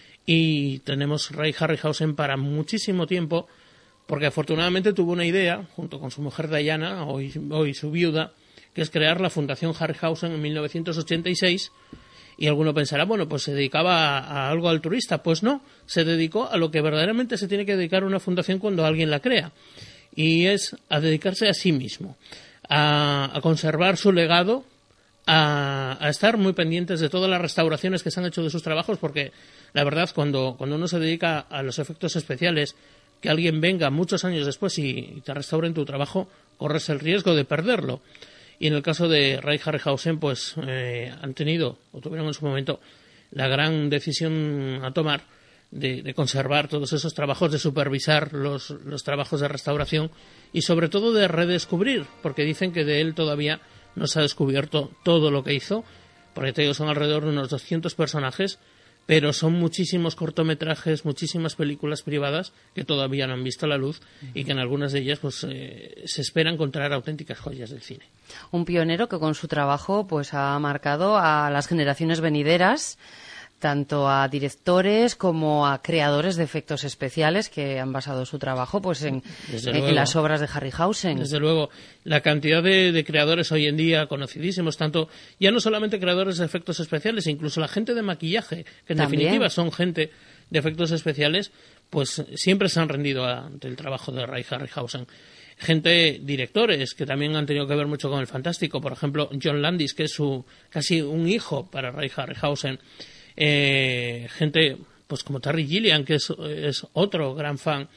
Y tenemos Ray Harryhausen para muchísimo tiempo, porque afortunadamente tuvo una idea, junto con su mujer Diana, hoy, hoy su viuda, que es crear la Fundación Harryhausen en mil novecientos ochenta y seis, y alguno pensará, bueno, pues se dedicaba a, a algo altruista. Pues no, se dedicó a lo que verdaderamente se tiene que dedicar una fundación cuando alguien la crea, y es a dedicarse a sí mismo, a, a conservar su legado, a, a estar muy pendientes de todas las restauraciones que se han hecho de sus trabajos, porque la verdad, cuando, cuando uno se dedica a los efectos especiales, que alguien venga muchos años después y te restaure tu trabajo, corres el riesgo de perderlo. Y en el caso de Ray Harryhausen, pues eh, han tenido, o tuvieron en su momento, la gran decisión a tomar de, de conservar todos esos trabajos, de supervisar los, los trabajos de restauración y sobre todo de redescubrir, porque dicen que de él todavía no se ha descubierto todo lo que hizo, porque te digo, son alrededor de unos doscientos personajes, pero son muchísimos cortometrajes, muchísimas películas privadas que todavía no han visto la luz y que en algunas de ellas pues eh, se espera encontrar auténticas joyas del cine. Un pionero que con su trabajo pues ha marcado a las generaciones venideras, tanto a directores como a creadores de efectos especiales que han basado su trabajo pues en, en, en las obras de Harryhausen. Desde luego, la cantidad de, de creadores hoy en día conocidísimos, tanto ya no solamente creadores de efectos especiales, incluso la gente de maquillaje, que en ¿También? definitiva son gente de efectos especiales, pues siempre se han rendido ante el trabajo de Ray Harryhausen. Gente, directores, que también han tenido que ver mucho con el fantástico, por ejemplo, John Landis, que es su casi un hijo para Ray Harryhausen. Eh, gente pues como Terry Gilliam, que es, es otro gran fan.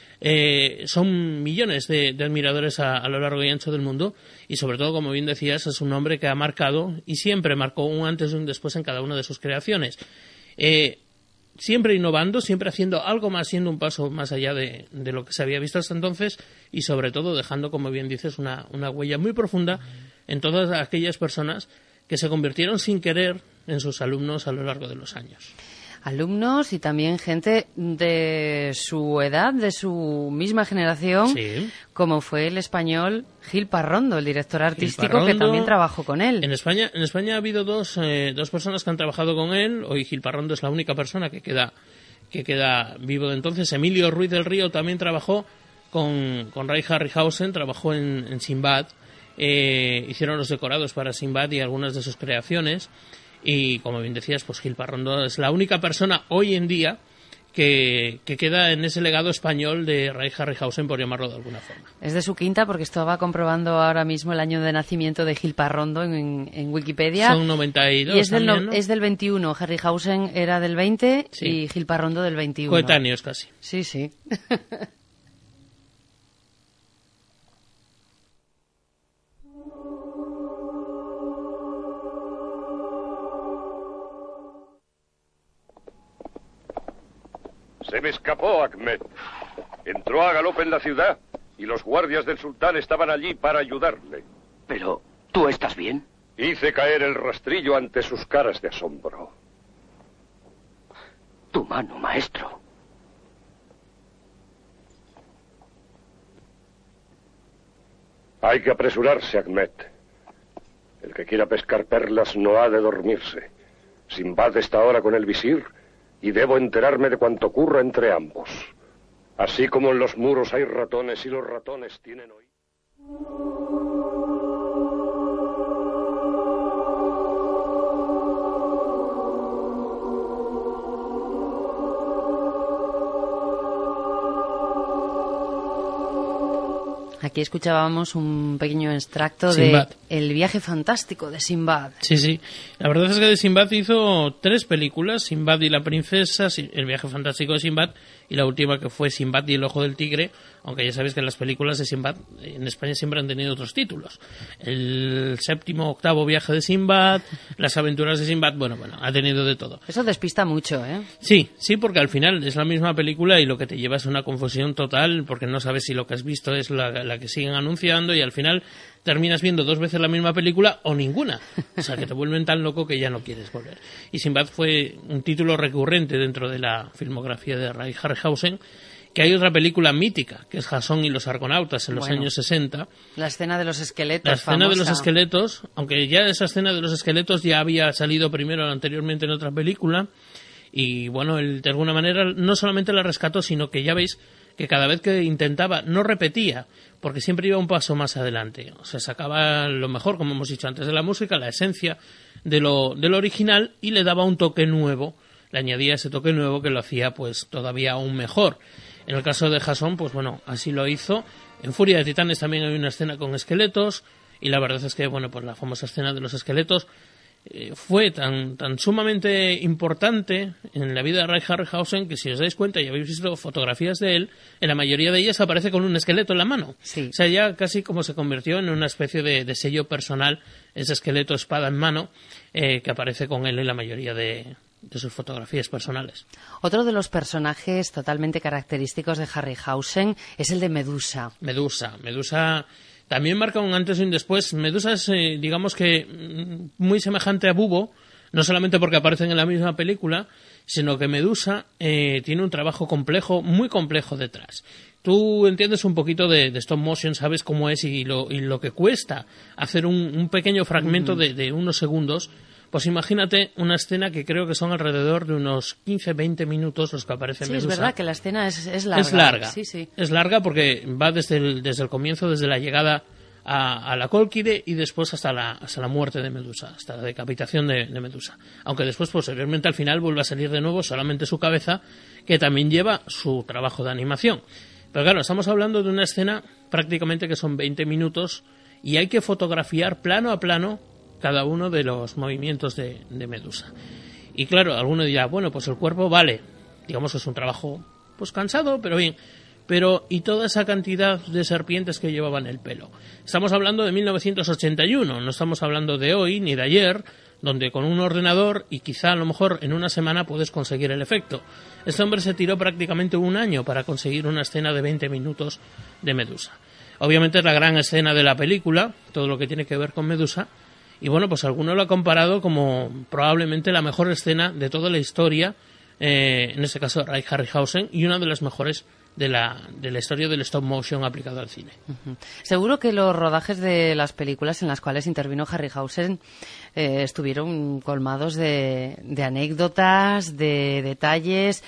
Eh, son millones de, de admiradores a, a lo largo y ancho del mundo, y sobre todo, como bien decías, es un hombre que ha marcado y siempre marcó un antes y un después en cada una de sus creaciones, eh, siempre innovando, siempre haciendo algo más, siendo un paso más allá de, de lo que se había visto hasta entonces, y sobre todo dejando, como bien dices, una, una huella muy profunda en todas aquellas personas que se convirtieron sin querer en sus alumnos a lo largo de los años. Alumnos y también gente de su edad, de su misma generación, sí. Como fue el español Gil Parrondo, el director artístico Parrondo, que también trabajó con él. En España, en España ha habido dos, eh, dos personas que han trabajado con él. Hoy Gil Parrondo es la única persona que queda, que queda vivo de entonces. Emilio Ruiz del Río también trabajó con, con Ray Harryhausen, trabajó en, en Sinbad. Eh, hicieron los decorados para Sinbad y algunas de sus creaciones. Y como bien decías, pues Gil Parrondo es la única persona hoy en día que, que queda en ese legado español de Ray Harryhausen, por llamarlo de alguna forma. Es de su quinta, porque estaba comprobando ahora mismo el año de nacimiento de Gil Parrondo en, en Wikipedia. Son noventa y dos. Y es del, también, ¿no? es del veintiuno. Harryhausen era del veinte, sí. Y Gil Parrondo del veintiuno. Coetáneos casi. Sí, sí. Se me escapó Ahmed. Entró a galope en la ciudad y los guardias del sultán estaban allí para ayudarle. Pero, ¿tú estás bien? Hice caer el rastrillo ante sus caras de asombro. Tu mano, maestro. Hay que apresurarse, Achmet. El que quiera pescar perlas no ha de dormirse. Sinbad está ahora con el visir y debo enterarme de cuanto ocurra entre ambos. Así como en los muros hay ratones y los ratones tienen oídos. Aquí escuchábamos un pequeño extracto Sinbad. de El viaje fantástico de Sinbad. Sí, sí. La verdad es que de Sinbad hizo tres películas, Sinbad y la princesa, El viaje fantástico de Sinbad, y la última que fue Sinbad y el ojo del tigre, aunque ya sabéis que las películas de Sinbad en España siempre han tenido otros títulos. El séptimo, octavo viaje de Sinbad, Las aventuras de Sinbad, bueno, bueno, ha tenido de todo. Eso despista mucho, ¿eh? Sí, sí, porque al final es la misma película y lo que te lleva es una confusión total, porque no sabes si lo que has visto es la, la que siguen anunciando y al final terminas viendo dos veces la misma película o ninguna. O sea, que te vuelven tan loco que ya no quieres volver. Y Sinbad fue un título recurrente dentro de la filmografía de Ray Harryhausen, que hay otra película mítica, que es Jason y los Argonautas en los Bueno, años sesenta. La escena de los esqueletos. La escena famosa. de los esqueletos, aunque ya esa escena de los esqueletos ya había salido primero anteriormente en otra película, y bueno, él de alguna manera no solamente la rescató, sino que ya veis que cada vez que intentaba, no repetía, porque siempre iba un paso más adelante. O sea, sacaba lo mejor, como hemos dicho antes, de la música, la esencia de lo, de lo original, y le daba un toque nuevo, le añadía ese toque nuevo que lo hacía pues todavía aún mejor. En el caso de Jason, pues bueno, así lo hizo. En Furia de Titanes también hay una escena con esqueletos, y la verdad es que, bueno, pues la famosa escena de los esqueletos eh, fue tan, tan sumamente importante en la vida de Ray Harryhausen que, si os dais cuenta y habéis visto fotografías de él, en la mayoría de ellas aparece con un esqueleto en la mano. Sí. O sea, ya casi como se convirtió en una especie de, de sello personal, ese esqueleto espada en mano, eh, que aparece con él en la mayoría de, de sus fotografías personales. Otro de los personajes totalmente característicos de Harryhausen es el de Medusa. Medusa. Medusa también marca un antes y un después. Medusa es, eh, digamos que, muy semejante a Bubo, no solamente porque aparecen en la misma película, sino que Medusa eh, tiene un trabajo complejo, muy complejo detrás. Tú entiendes un poquito de, de stop motion, sabes cómo es y lo, y lo que cuesta hacer un, un pequeño fragmento uh-huh. de, de unos segundos. Pues imagínate una escena que creo que son alrededor de unos quince a veinte minutos los que aparece sí, Medusa. Sí, es verdad que la escena es, es larga. Es larga. Sí, sí. Es larga porque va desde el, desde el comienzo, desde la llegada a, a la Cólquide y después hasta la, hasta la muerte de Medusa, hasta la decapitación de, de Medusa. Aunque después, posteriormente, al final vuelve a salir de nuevo solamente su cabeza, que también lleva su trabajo de animación. Pero claro, estamos hablando de una escena prácticamente que son veinte minutos y hay que fotografiar plano a plano cada uno de los movimientos de, de Medusa. Y claro, alguno dirá, bueno, pues el cuerpo vale, digamos que es un trabajo pues cansado, pero bien. Pero, ¿y toda esa cantidad de serpientes que llevaban el pelo? Estamos hablando de mil novecientos ochenta y uno, no estamos hablando de hoy ni de ayer, donde con un ordenador y quizá a lo mejor en una semana puedes conseguir el efecto. Este hombre se tiró prácticamente un año para conseguir una escena de veinte minutos de Medusa. Obviamente es la gran escena de la película, todo lo que tiene que ver con Medusa. Y bueno, pues alguno lo ha comparado como probablemente la mejor escena de toda la historia, eh, en este caso Ray Harryhausen, y una de las mejores de la, de la historia del stop motion aplicado al cine. Uh-huh. Seguro que los rodajes de las películas en las cuales intervino Harryhausen eh, estuvieron colmados de, de anécdotas, de detalles,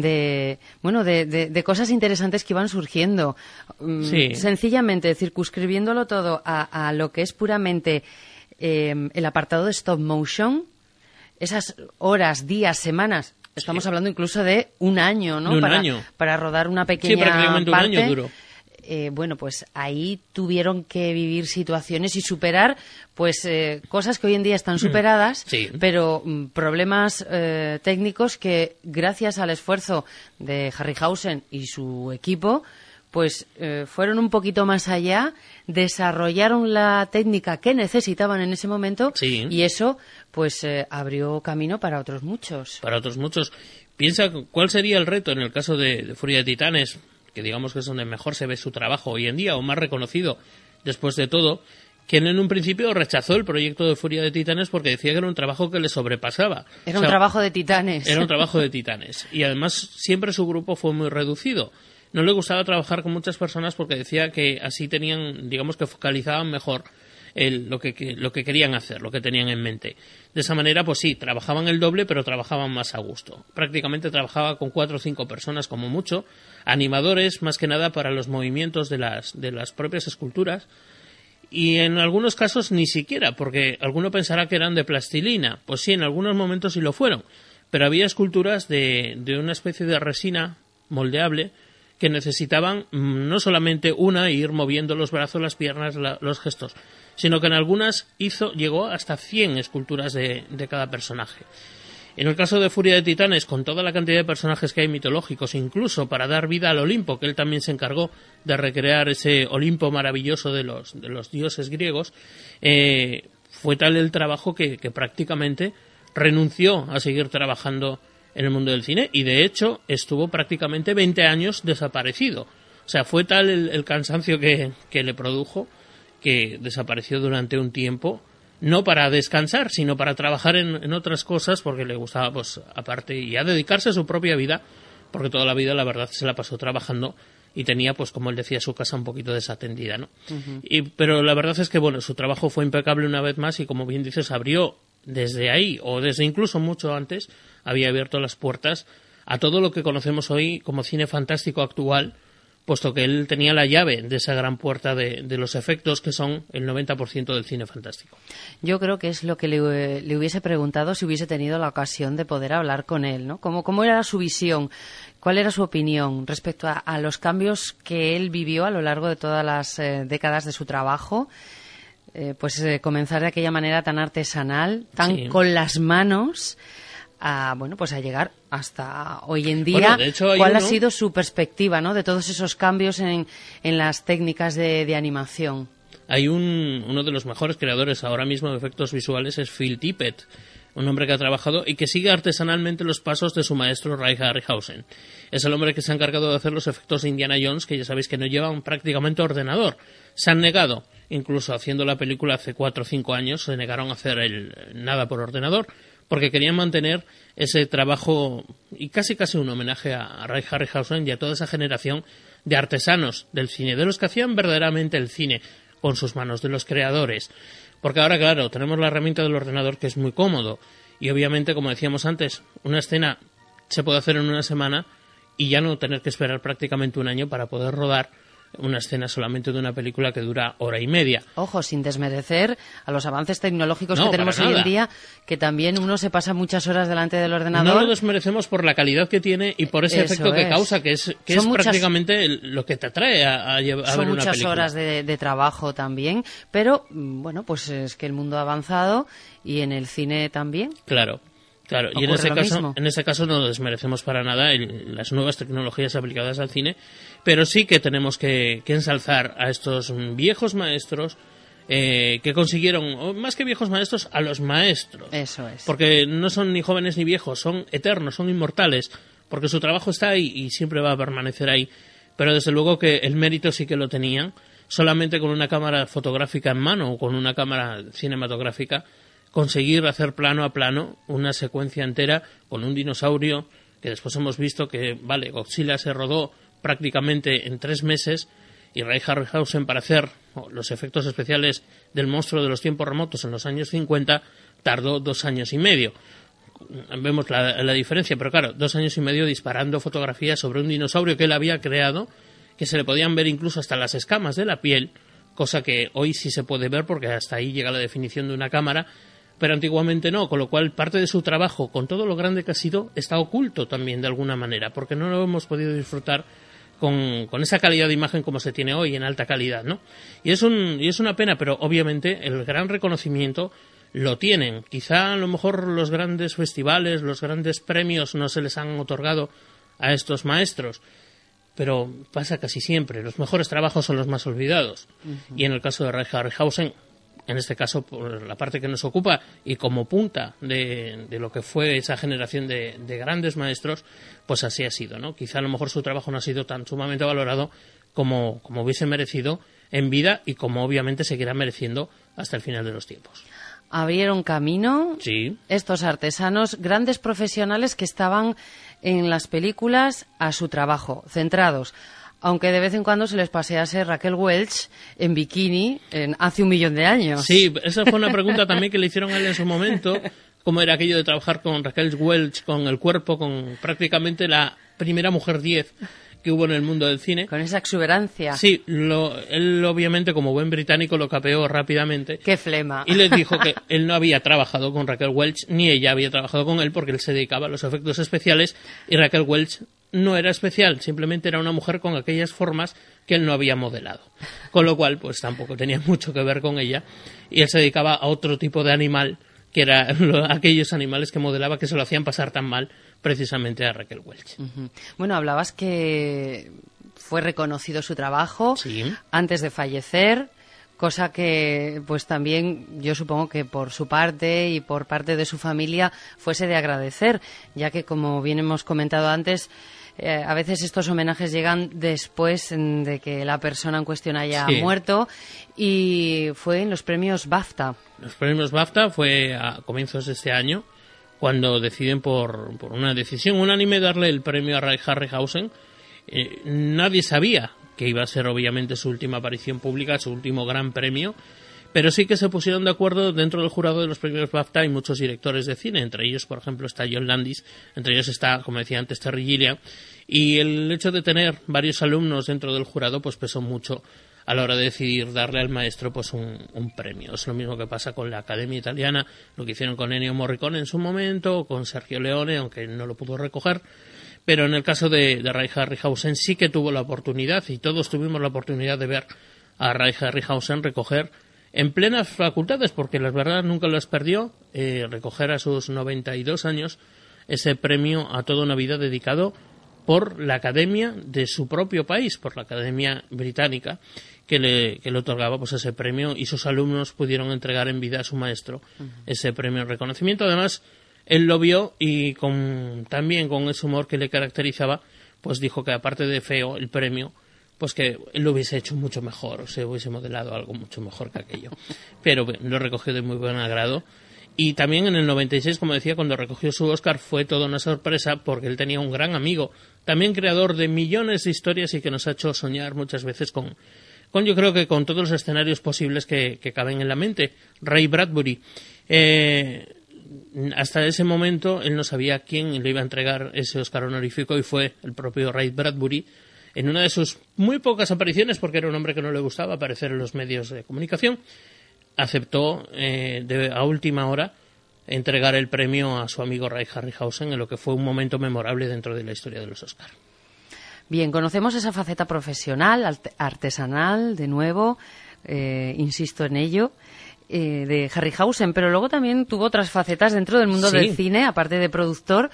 de bueno, de, de, de cosas interesantes que iban surgiendo. Sí. Sencillamente, circunscribiéndolo todo a, a lo que es puramente Eh, el apartado de stop motion, esas horas, días, semanas, estamos sí. hablando incluso de un año, ¿no? De un para, año. para rodar una pequeña sí, prácticamente parte. Un año duró. Eh, bueno, pues ahí tuvieron que vivir situaciones y superar pues eh, cosas que hoy en día están superadas, sí. pero mm, problemas eh, técnicos que gracias al esfuerzo de Harryhausen y su equipo pues eh, fueron un poquito más allá, desarrollaron la técnica que necesitaban en ese momento sí. y eso pues eh, abrió camino para otros muchos. Para otros muchos. Piensa cuál sería el reto en el caso de, de Furia de Titanes, que digamos que es donde mejor se ve su trabajo hoy en día, o más reconocido después de todo, quien en un principio rechazó el proyecto de Furia de Titanes porque decía que era un trabajo que le sobrepasaba. Era o sea, un trabajo de titanes. Era un trabajo de titanes. Y además siempre su grupo fue muy reducido. No le gustaba trabajar con muchas personas porque decía que así tenían, digamos que focalizaban mejor el, lo, que, que, lo que querían hacer, lo que tenían en mente. De esa manera, pues sí, trabajaban el doble, pero trabajaban más a gusto. Prácticamente trabajaba con cuatro o cinco personas como mucho, animadores más que nada para los movimientos de las, de las propias esculturas, y en algunos casos ni siquiera, porque alguno pensará que eran de plastilina. Pues sí, en algunos momentos sí lo fueron, pero había esculturas de, de una especie de resina moldeable que necesitaban no solamente una, ir moviendo los brazos, las piernas, la, los gestos, sino que en algunas hizo, llegó hasta cien esculturas de, de cada personaje. En el caso de Furia de Titanes, con toda la cantidad de personajes que hay mitológicos, incluso para dar vida al Olimpo, que él también se encargó de recrear ese Olimpo maravilloso de los, de los dioses griegos, eh, fue tal el trabajo que, que prácticamente renunció a seguir trabajando en el mundo del cine y, de hecho, estuvo prácticamente veinte años desaparecido. O sea, fue tal el, el cansancio que, que le produjo que desapareció durante un tiempo, no para descansar, sino para trabajar en, en otras cosas, porque le gustaba, pues, aparte, y a dedicarse a su propia vida, porque toda la vida, la verdad, se la pasó trabajando y tenía, pues, como él decía, su casa un poquito desatendida, ¿no? Uh-huh. Y, pero la verdad es que, bueno, su trabajo fue impecable una vez más y, como bien dices, abrió desde ahí, o desde incluso mucho antes, había abierto las puertas a todo lo que conocemos hoy como cine fantástico actual, puesto que él tenía la llave de esa gran puerta de, de los efectos que son el noventa por ciento del cine fantástico. Yo creo que es lo que le, le hubiese preguntado si hubiese tenido la ocasión de poder hablar con él, ¿no? ¿Cómo, cómo era su visión? ¿Cuál era su opinión respecto a, a los cambios que él vivió a lo largo de todas las eh, décadas de su trabajo? Eh, pues eh, comenzar de aquella manera tan artesanal, tan sí. con las manos, a bueno pues a llegar hasta hoy en día. Bueno, de hecho, ¿cuál uno... ha sido su perspectiva, ¿no?, de todos esos cambios en, en las técnicas de, de animación? Hay un, uno de los mejores creadores ahora mismo de efectos visuales, es Phil Tippett, un hombre que ha trabajado y que sigue artesanalmente los pasos de su maestro Ray Harryhausen. Es el hombre que se ha encargado de hacer los efectos de Indiana Jones, que ya sabéis que no llevan prácticamente ordenador. Se han negado, incluso haciendo la película hace cuatro o cinco años, se negaron a hacer el nada por ordenador, porque querían mantener ese trabajo y casi casi un homenaje a Ray Harryhausen y a toda esa generación de artesanos del cine, de los que hacían verdaderamente el cine con sus manos, de los creadores. Porque ahora, claro, tenemos la herramienta del ordenador, que es muy cómodo, y obviamente, como decíamos antes, una escena se puede hacer en una semana y ya no tener que esperar prácticamente un año para poder rodar una escena solamente de una película que dura hora y media. Ojo, sin desmerecer a los avances tecnológicos no, que tenemos hoy en día, que también uno se pasa muchas horas delante del ordenador. No lo desmerecemos por la calidad que tiene y por ese Eso efecto que es. causa, que es, que es muchas, prácticamente el, lo que te atrae a, a, llevar, a ver una película. Son muchas horas de, de trabajo también, pero bueno, pues es que el mundo ha avanzado y en el cine también. Claro. Claro, y en ese caso, en ese caso no desmerecemos para nada el, las nuevas tecnologías aplicadas al cine, pero sí que tenemos que, que ensalzar a estos viejos maestros eh, que consiguieron, o más que viejos maestros, a los maestros. Eso es. Porque no son ni jóvenes ni viejos, son eternos, son inmortales, porque su trabajo está ahí y siempre va a permanecer ahí. Pero desde luego que el mérito sí que lo tenían, solamente con una cámara fotográfica en mano o con una cámara cinematográfica, conseguir hacer plano a plano una secuencia entera con un dinosaurio que después hemos visto que, vale, Godzilla se rodó prácticamente en tres meses y Ray Harryhausen, para hacer los efectos especiales del monstruo de los tiempos remotos en los años cincuenta, tardó dos años y medio. Vemos la, la diferencia, pero claro, dos años y medio disparando fotografías sobre un dinosaurio que él había creado, que se le podían ver incluso hasta las escamas de la piel, cosa que hoy sí se puede ver porque hasta ahí llega la definición de una cámara, pero antiguamente no, con lo cual parte de su trabajo, con todo lo grande que ha sido, está oculto también de alguna manera, porque no lo hemos podido disfrutar con, con esa calidad de imagen como se tiene hoy, en alta calidad, ¿no? Y es, un, y es una pena, pero obviamente el gran reconocimiento lo tienen. Quizá a lo mejor los grandes festivales, los grandes premios no se les han otorgado a estos maestros, pero pasa casi siempre, los mejores trabajos son los más olvidados. Uh-huh. Y en el caso de Ray Harryhausen, en este caso, por la parte que nos ocupa y como punta de, de lo que fue esa generación de, de grandes maestros, pues así ha sido, ¿no? Quizá a lo mejor su trabajo no ha sido tan sumamente valorado como, como hubiese merecido, en vida y como obviamente seguirá mereciendo hasta el final de los tiempos. Abrieron camino sí. estos artesanos, grandes profesionales que estaban en las películas a su trabajo, centrados. Aunque de vez en cuando se les pasease Raquel Welch en bikini en hace un millón de años. Sí, esa fue una pregunta también que le hicieron a él en su momento. ¿Cómo era aquello de trabajar con Raquel Welch, con el cuerpo, con prácticamente la primera mujer diez que hubo en el mundo del cine? Con esa exuberancia. Sí, lo, él obviamente como buen británico lo capeó rápidamente. ¡Qué flema! Y les dijo que él no había trabajado con Raquel Welch, ni ella había trabajado con él, porque él se dedicaba a los efectos especiales y Raquel Welch no era especial, simplemente era una mujer con aquellas formas que él no había modelado. Con lo cual, pues tampoco tenía mucho que ver con ella y él se dedicaba a otro tipo de animal, que eran aquellos animales que modelaba que se lo hacían pasar tan mal precisamente a Raquel Welch. Uh-huh. Bueno, hablabas que fue reconocido su trabajo sí. antes de fallecer, cosa que pues también yo supongo que por su parte y por parte de su familia fuese de agradecer, ya que como bien hemos comentado antes, eh, a veces estos homenajes llegan después de que la persona en cuestión haya sí. muerto, y fue en los premios BAFTA. Los premios BAFTA fue a comienzos de este año, cuando deciden por, por una decisión unánime darle el premio a Ray Harryhausen. Eh, nadie sabía que iba a ser obviamente su última aparición pública, su último gran premio, pero sí que se pusieron de acuerdo dentro del jurado de los premios BAFTA y muchos directores de cine, entre ellos, por ejemplo, está John Landis, entre ellos está, como decía antes, Terry Gilliam, y el hecho de tener varios alumnos dentro del jurado pues pesó mucho a la hora de decidir darle al maestro pues un, un premio. Es lo mismo que pasa con la Academia Italiana, lo que hicieron con Ennio Morricone en su momento, con Sergio Leone, aunque no lo pudo recoger. Pero en el caso de, de Ray Harryhausen sí que tuvo la oportunidad, y todos tuvimos la oportunidad de ver a Ray Harryhausen recoger en plenas facultades, porque la verdad nunca las perdió, eh, recoger a sus noventa y dos años ese premio a toda una vida dedicado por la Academia de su propio país, por la Academia Británica, que le, que le otorgaba pues ese premio, y sus alumnos pudieron entregar en vida a su maestro uh-huh. ese premio de reconocimiento. Además, él lo vio y con, también con ese humor que le caracterizaba, pues dijo que aparte de feo el premio, pues que él lo hubiese hecho mucho mejor, o se hubiese modelado algo mucho mejor que aquello. Pero bueno, lo recogió de muy buen agrado. Y también en el noventa y seis, como decía, cuando recogió su Oscar, fue toda una sorpresa, porque él tenía un gran amigo, también creador de millones de historias y que nos ha hecho soñar muchas veces con, con yo creo que con todos los escenarios posibles que, que caben en la mente, Ray Bradbury. Eh, hasta ese momento él no sabía quién le iba a entregar ese Oscar honorífico, y fue el propio Ray Bradbury, en una de sus muy pocas apariciones, porque era un hombre que no le gustaba aparecer en los medios de comunicación, aceptó eh, de, a última hora entregar el premio a su amigo Ray Harryhausen, en lo que fue un momento memorable dentro de la historia de los Oscar. Bien, conocemos esa faceta profesional, artesanal, de nuevo, eh, insisto en ello, eh, de Harryhausen, pero luego también tuvo otras facetas dentro del mundo sí. del cine, aparte de productor,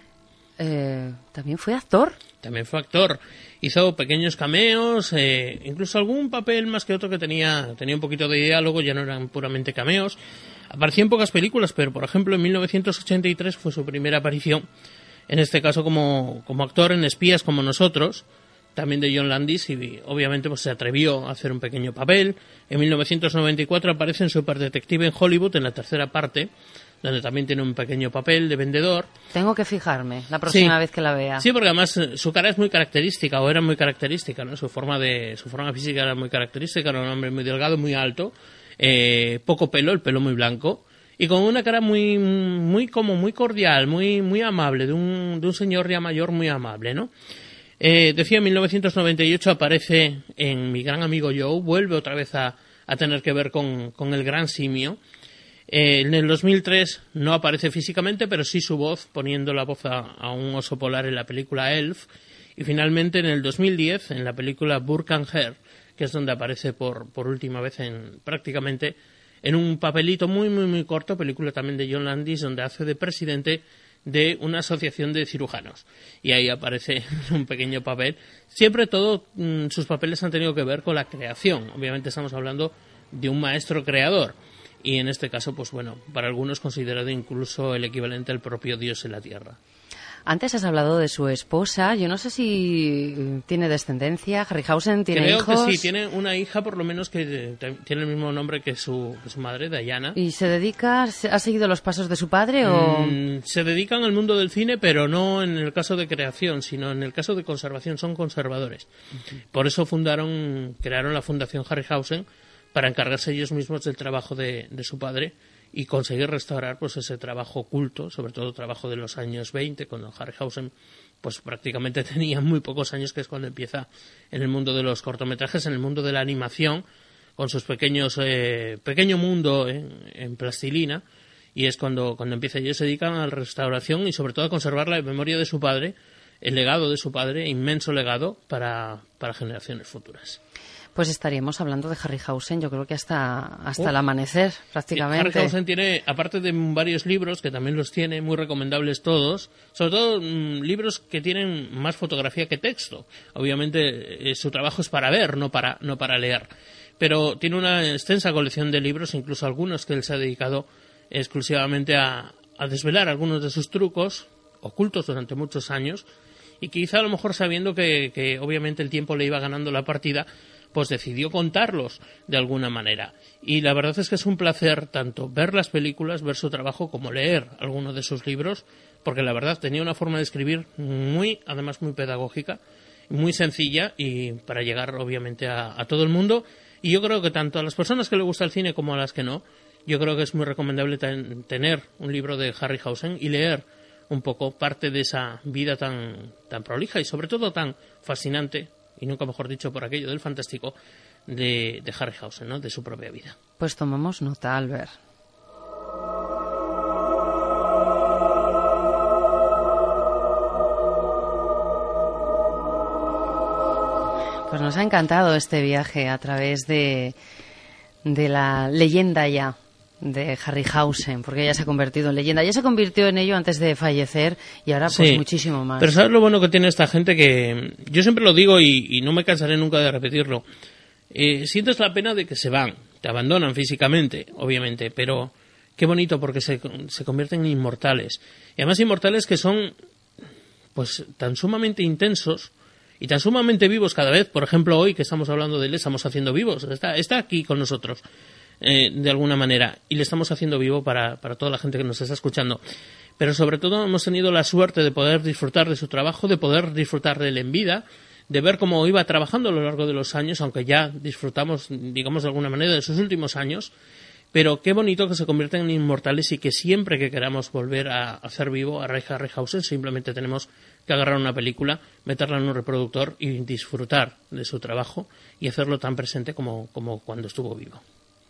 eh, también fue actor. También fue actor. Hizo pequeños cameos, eh, incluso algún papel más que otro que tenía, tenía un poquito de diálogo, ya no eran puramente cameos. Apareció en pocas películas, pero por ejemplo en mil novecientos ochenta y tres fue su primera aparición, en este caso como, como actor en Espías como nosotros, también de John Landis, y obviamente pues se atrevió a hacer un pequeño papel. En mil novecientos noventa y cuatro aparece en Superdetective en Hollywood, en la tercera parte, donde también tiene un pequeño papel de vendedor. Tengo que fijarme la próxima sí. vez que la vea. Sí, porque además su cara es muy característica, o era muy característica, ¿no? Su forma de, su forma física era muy característica, era un hombre muy delgado, muy alto, eh, poco pelo, el pelo muy blanco, y con una cara muy, muy como muy cordial, muy, muy amable, de un, de un señor ya mayor muy amable, ¿no? Eh, decía, en mil novecientos noventa y ocho aparece en Mi gran amigo Joe, vuelve otra vez a, a tener que ver con, con el gran simio. Eh, en el dos mil tres no aparece físicamente, pero sí su voz, poniendo la voz a, a un oso polar en la película Elf. Y finalmente en el dos mil diez, en la película Burke and Hare, que es donde aparece por, por última vez en prácticamente en un papelito muy, muy, muy corto, película también de John Landis, donde hace de presidente de una asociación de cirujanos. Y ahí aparece un pequeño papel. Siempre todo, mmm, sus papeles han tenido que ver con la creación. Obviamente estamos hablando de un maestro creador. Y en este caso, pues bueno, para algunos considerado incluso el equivalente al propio Dios en la tierra. Antes has hablado de su esposa. Yo no sé si tiene descendencia. Harryhausen tiene Creo hijos. Creo que sí, tiene una hija por lo menos que tiene el mismo nombre que su, que su madre, Diana. ¿Y se dedica, ha seguido los pasos de su padre o...? Mm, se dedican al mundo del cine, pero no en el caso de creación, sino en el caso de conservación. Son conservadores. Uh-huh. Por eso fundaron, crearon la Fundación Harryhausen para encargarse ellos mismos del trabajo de, de su padre y conseguir restaurar pues ese trabajo oculto, sobre todo trabajo de los años veinte, cuando Harryhausen pues prácticamente tenía muy pocos años, que es cuando empieza en el mundo de los cortometrajes, en el mundo de la animación, con sus pequeños eh, pequeño mundo en, en plastilina, y es cuando, cuando empieza. Ellos se dedican a la restauración y sobre todo a conservar la memoria de su padre, el legado de su padre, inmenso legado para, para generaciones futuras. Pues estaríamos hablando de Harryhausen, yo creo que hasta, hasta oh. el amanecer, prácticamente. Harryhausen tiene, aparte de varios libros, que también los tiene, muy recomendables todos, sobre todo mmm, libros que tienen más fotografía que texto. Obviamente eh, su trabajo es para ver, no para, no para leer. Pero tiene una extensa colección de libros, incluso algunos que él se ha dedicado exclusivamente a, a desvelar algunos de sus trucos, ocultos durante muchos años, y quizá a lo mejor sabiendo que, que obviamente el tiempo le iba ganando la partida, pues decidió contarlos de alguna manera. Y la verdad es que es un placer tanto ver las películas, ver su trabajo, como leer algunos de sus libros, porque la verdad tenía una forma de escribir muy, además muy pedagógica, muy sencilla, y para llegar obviamente a, a todo el mundo. Y yo creo que tanto a las personas que le gusta el cine como a las que no, yo creo que es muy recomendable ten, tener un libro de Harryhausen y leer un poco parte de esa vida tan, tan prolija y sobre todo tan fascinante, y nunca mejor dicho por aquello del fantástico, de, de Harryhausen, ¿no? De su propia vida. Pues tomamos nota, Albert. Pues nos ha encantado este viaje a través de, de la leyenda ya de Harryhausen, porque ya se ha convertido en leyenda. Ya se convirtió en ello antes de fallecer y ahora pues sí, muchísimo más. Pero ¿sabes lo bueno que tiene esta gente? Que yo siempre lo digo y, y no me cansaré nunca de repetirlo. Eh, sientes la pena de que se van, te abandonan físicamente, obviamente, pero qué bonito porque se, se convierten en inmortales. Y además inmortales que son pues tan sumamente intensos y tan sumamente vivos cada vez. Por ejemplo, hoy que estamos hablando de él, estamos haciendo vivos. Está, está aquí con nosotros. Eh, de alguna manera, y le estamos haciendo vivo para, para toda la gente que nos está escuchando. Pero sobre todo hemos tenido la suerte de poder disfrutar de su trabajo, de poder disfrutar de él en vida, de ver cómo iba trabajando a lo largo de los años, aunque ya disfrutamos, digamos de alguna manera, de sus últimos años. Pero qué bonito que se convierten en inmortales y que siempre que queramos volver a hacer vivo a Ray Harryhausen simplemente tenemos que agarrar una película, meterla en un reproductor y disfrutar de su trabajo y hacerlo tan presente como, como cuando estuvo vivo.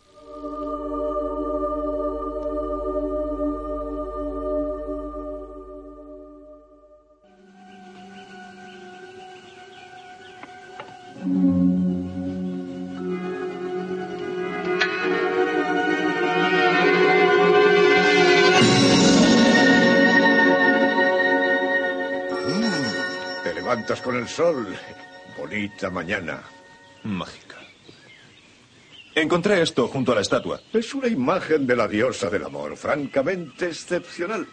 Con el sol. Bonita mañana. Mágica. Encontré esto junto a la estatua. Es una imagen de la diosa del amor, francamente excepcional.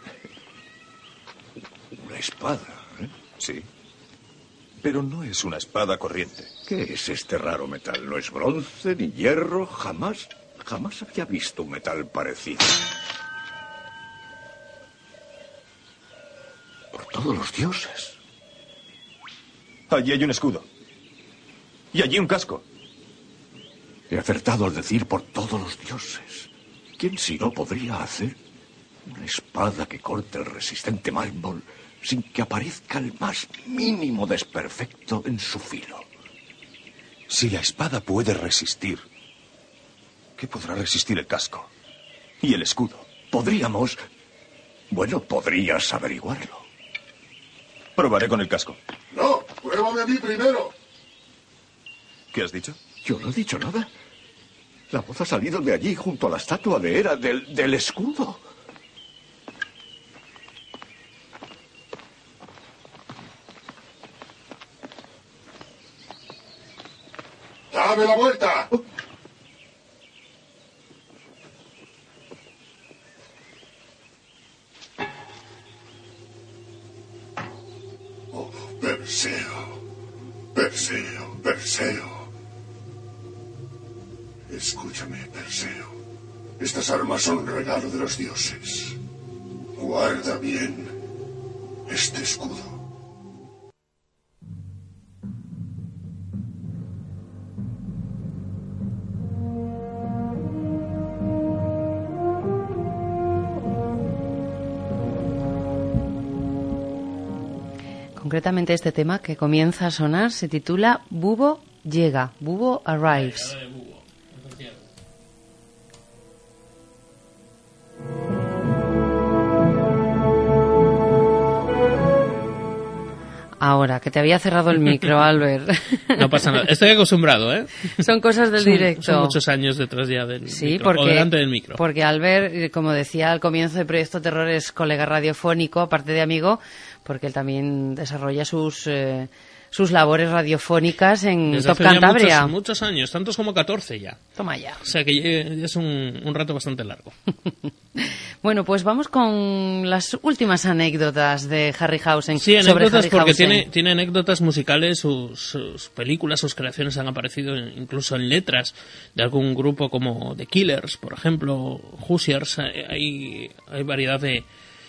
Una espada, ¿eh? Sí. Pero no es una espada corriente. ¿Qué es este raro metal? No es bronce ni hierro. Jamás, jamás había visto un metal parecido. Por todos los dioses. Allí hay un escudo. Y allí un casco. He acertado al decir por todos los dioses. ¿Quién si no podría hacer una espada que corte el resistente mármol sin que aparezca el más mínimo desperfecto en su filo? Si la espada puede resistir, ¿qué podrá resistir el casco? Y el escudo. Podríamos... Bueno, podrías averiguarlo. Probaré con el casco. No, pruébame a mí primero. ¿Qué has dicho? Yo no he dicho nada. La voz ha salido de allí junto a la estatua de Hera del, del escudo. ¡Dame la vuelta! Oh. Perseo, Perseo, Perseo. Escúchame, Perseo. Estas armas son regalo de los dioses. Guarda bien este escudo. Concretamente este tema que comienza a sonar se titula Bubo llega, Bubo arrives. Ahora, que te había cerrado el micro, Albert. No pasa nada. Estoy acostumbrado, ¿eh? Son cosas del son, directo. Son muchos años detrás ya del sí, micro, porque, o delante del micro. Porque Albert, como decía al comienzo de Proyecto Terror, es colega radiofónico, aparte de amigo, porque él también desarrolla sus... Eh, sus labores radiofónicas en Desde Top hace Cantabria. Muchos, muchos años, tantos como catorce ya. Toma ya. O sea que ya es un, un rato bastante largo. Bueno, pues vamos con las últimas anécdotas de Harryhausen. Sí, anécdotas sobre porque tiene, tiene anécdotas musicales, sus, sus películas, sus creaciones han aparecido incluso en letras de algún grupo como The Killers, por ejemplo, Hoosiers. Hay, hay variedad de...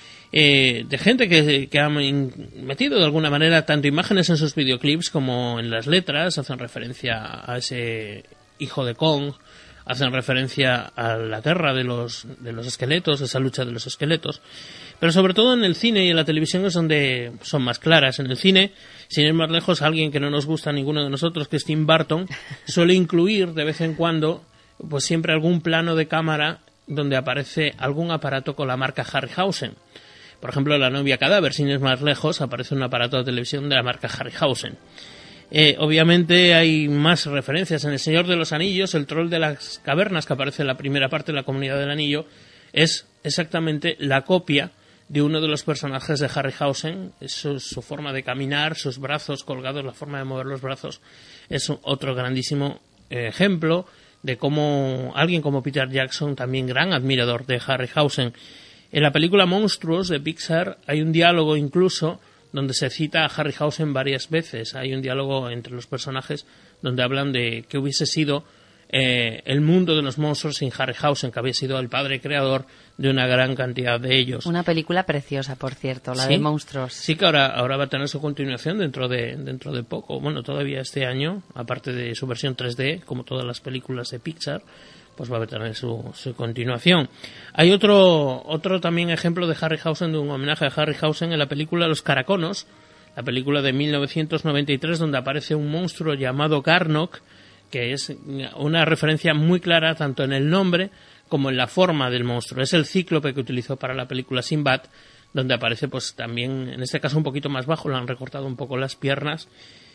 Eh, de gente que, que ha metido de alguna manera tanto imágenes en sus videoclips como en las letras, hacen referencia a ese hijo de Kong, hacen referencia a la guerra de los, de los esqueletos, esa lucha de los esqueletos, pero sobre todo en el cine y en la televisión es donde son más claras. En el cine, sin ir más lejos, alguien que no nos gusta a ninguno de nosotros, que es Tim Burton, suele incluir de vez en cuando pues siempre algún plano de cámara donde aparece algún aparato con la marca Harryhausen. Por ejemplo, La novia cadáver, sin ir más lejos, aparece un aparato de televisión de la marca Harryhausen. Eh, obviamente hay más referencias. En El Señor de los Anillos, el troll de las cavernas, que aparece en la primera parte de La Comunidad del Anillo, es exactamente la copia de uno de los personajes de Harryhausen. Su, su forma de caminar, sus brazos colgados, la forma de mover los brazos, es otro grandísimo eh, ejemplo de cómo alguien como Peter Jackson, también gran admirador de Harryhausen. En la película Monstruos de Pixar hay un diálogo incluso donde se cita a Harryhausen varias veces. Hay un diálogo entre los personajes donde hablan de que hubiese sido eh, el mundo de los monstruos sin Harryhausen, que había sido el padre creador de una gran cantidad de ellos. Una película preciosa, por cierto, la ¿Sí? de Monstruos. Sí, que ahora, ahora va a tener su continuación dentro de, dentro de poco. Bueno, todavía este año, aparte de su versión tres D, como todas las películas de Pixar, pues va a tener su, su continuación. Hay otro otro también ejemplo de Harryhausen, de un homenaje a Harryhausen en la película Los Caraconos, la película de mil novecientos noventa y tres, donde aparece un monstruo llamado Garnock, que es una referencia muy clara tanto en el nombre como en la forma del monstruo. Es el cíclope que utilizó para la película Sinbad, donde aparece pues también, en este caso un poquito más bajo, le han recortado un poco las piernas,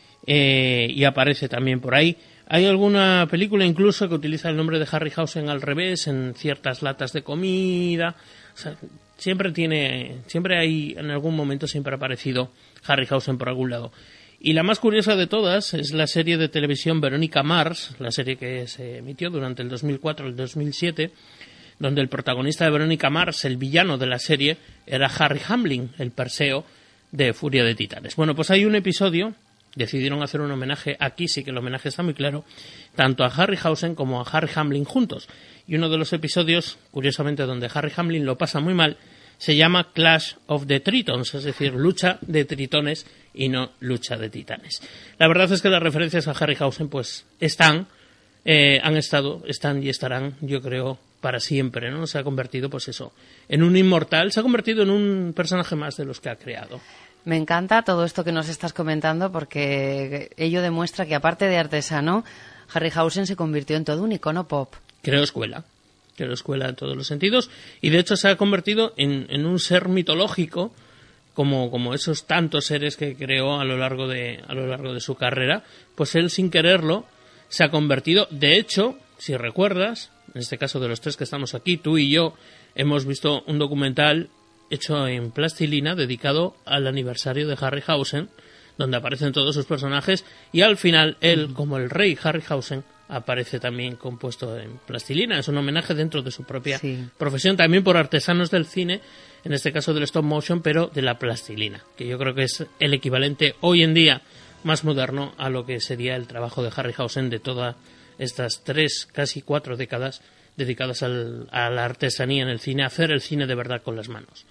eh, y aparece también por ahí. Hay alguna película incluso que utiliza el nombre de Harryhausen al revés en ciertas latas de comida. O sea, siempre tiene, siempre hay, en algún momento siempre ha aparecido Harryhausen por algún lado. Y la más curiosa de todas es la serie de televisión Verónica Mars, la serie que se emitió durante el dos mil cuatro y el dos mil siete, donde el protagonista de Verónica Mars, el villano de la serie, era Harry Hamlin, el Perseo de Furia de Titanes. Bueno, pues hay un episodio. Decidieron hacer un homenaje, aquí sí que el homenaje está muy claro, tanto a Harryhausen como a Harry Hamlin juntos. Y uno de los episodios, curiosamente, donde Harry Hamlin lo pasa muy mal, se llama Clash of the Tritons, es decir, lucha de tritones y no lucha de titanes. La verdad es que las referencias a Harryhausen pues están, eh, han estado, están y estarán, yo creo, para siempre, ¿no? Se ha convertido, pues eso, en un inmortal, se ha convertido en un personaje más de los que ha creado. Me encanta todo esto que nos estás comentando porque ello demuestra que, aparte de artesano, Harryhausen se convirtió en todo un icono pop. Creo escuela, creo escuela en todos los sentidos, y de hecho se ha convertido en, en un ser mitológico, como, como esos tantos seres que creó a lo largo de, a lo largo de su carrera. Pues él, sin quererlo, se ha convertido. De hecho, si recuerdas, en este caso de los tres que estamos aquí, tú y yo, hemos visto un documental hecho en plastilina dedicado al aniversario de Harryhausen, donde aparecen todos sus personajes y al final él, como el rey Harryhausen, aparece también compuesto en plastilina. Es un homenaje dentro de su propia sí. profesión, también por artesanos del cine, en este caso del stop motion, pero de la plastilina, que yo creo que es el equivalente hoy en día más moderno a lo que sería el trabajo de Harryhausen de todas estas tres, casi cuatro décadas dedicadas al, a la artesanía en el cine, a hacer el cine de verdad con las manos.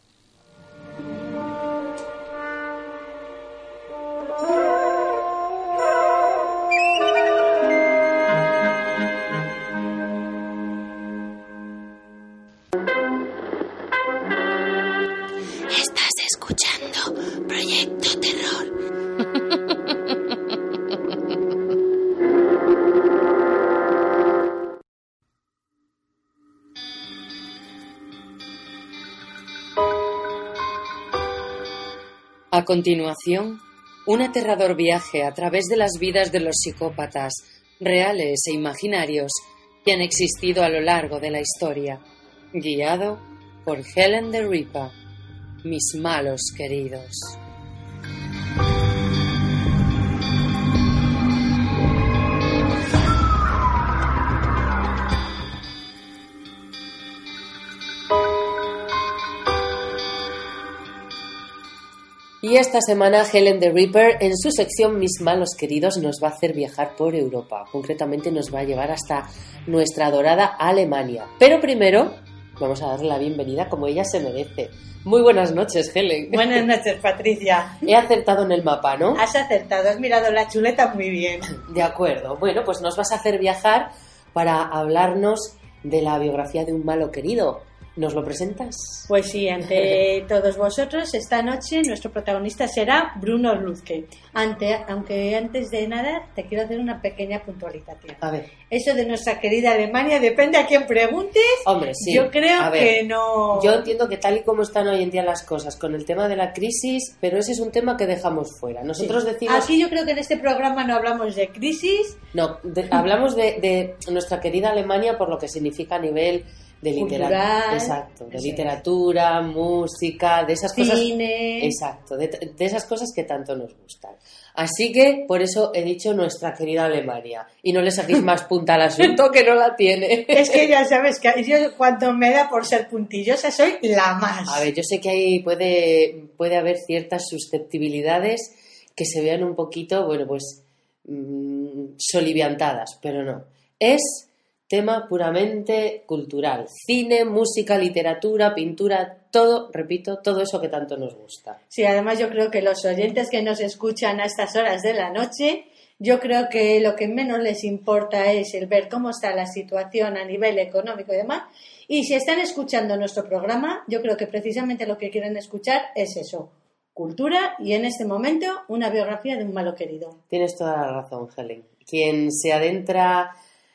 Estás escuchando Proyecto Terror. A continuación, un aterrador viaje a través de las vidas de los psicópatas, reales e imaginarios, que han existido a lo largo de la historia, guiado por Helen the Reaper, mis malos queridos. Y esta semana Helen the Reaper, en su sección Mis malos queridos, nos va a hacer viajar por Europa. Concretamente nos va a llevar hasta nuestra adorada Alemania. Pero primero vamos a darle la bienvenida como ella se merece. Muy buenas noches, Helen. Buenas noches, Patricia. He acertado en el mapa, ¿no? Has acertado, has mirado la chuleta muy bien. De acuerdo. Bueno, pues nos vas a hacer viajar para hablarnos de la biografía de un malo querido. ¿Nos lo presentas? Pues sí, ante todos vosotros, esta noche nuestro protagonista será Bruno Lütke. Ante, aunque antes de nada te quiero hacer una pequeña puntualización. A ver. Eso de nuestra querida Alemania depende a quién preguntes. Hombre, sí. Yo creo a ver, que no... Yo entiendo que tal y como están hoy en día las cosas con el tema de la crisis, pero ese es un tema que dejamos fuera. Nosotros sí. decimos... Aquí yo creo que en este programa no hablamos de crisis. No, de, hablamos de, de nuestra querida Alemania por lo que significa a nivel... de literatura, exacto, de literatura, música, de esas cosas, cine, exacto, de, de esas cosas que tanto nos gustan. Así que por eso he dicho nuestra querida Alemania y no le saquéis más punta al asunto que no la tiene. Es que ya sabes que yo cuando me da por ser puntillosa soy la más. A ver, yo sé que ahí puede puede haber ciertas susceptibilidades que se vean un poquito, bueno, pues mmm, soliviantadas, pero no. Es tema puramente cultural. Cine, música, literatura, pintura, todo, repito, todo eso que tanto nos gusta. Sí, además yo creo que los oyentes que nos escuchan a estas horas de la noche, yo creo que lo que menos les importa es el ver cómo está la situación a nivel económico y demás. Y si están escuchando nuestro programa, yo creo que precisamente lo que quieren escuchar es eso. Cultura y en este momento una biografía de un malo querido. Tienes toda la razón, Helen. Quien se adentra...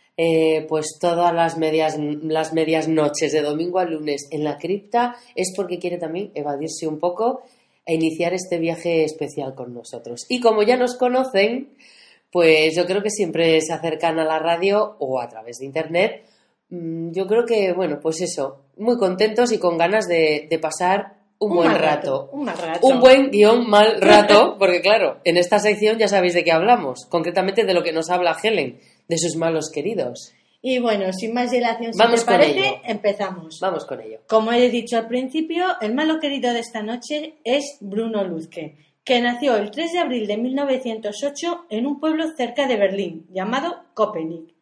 Eh, pues todas las medias las medias noches de domingo a lunes en la cripta es porque quiere también evadirse un poco e iniciar este viaje especial con nosotros. Y como ya nos conocen, pues yo creo que siempre se acercan a la radio o a través de internet. Yo creo que, bueno, pues eso, muy contentos y con ganas de, de pasar un, un buen rato. rato. Un mal rato. Un buen guión mal rato, porque claro, en esta sección ya sabéis de qué hablamos, concretamente de lo que nos habla Helen, de sus malos queridos. Y bueno, sin más dilación, si Vamos te parece, ello. empezamos. Vamos con ello. Como he dicho al principio, el malo querido de esta noche es Bruno Lütke, que nació el tres de abril de mil novecientos ocho en un pueblo cerca de Berlín, llamado Köpenick.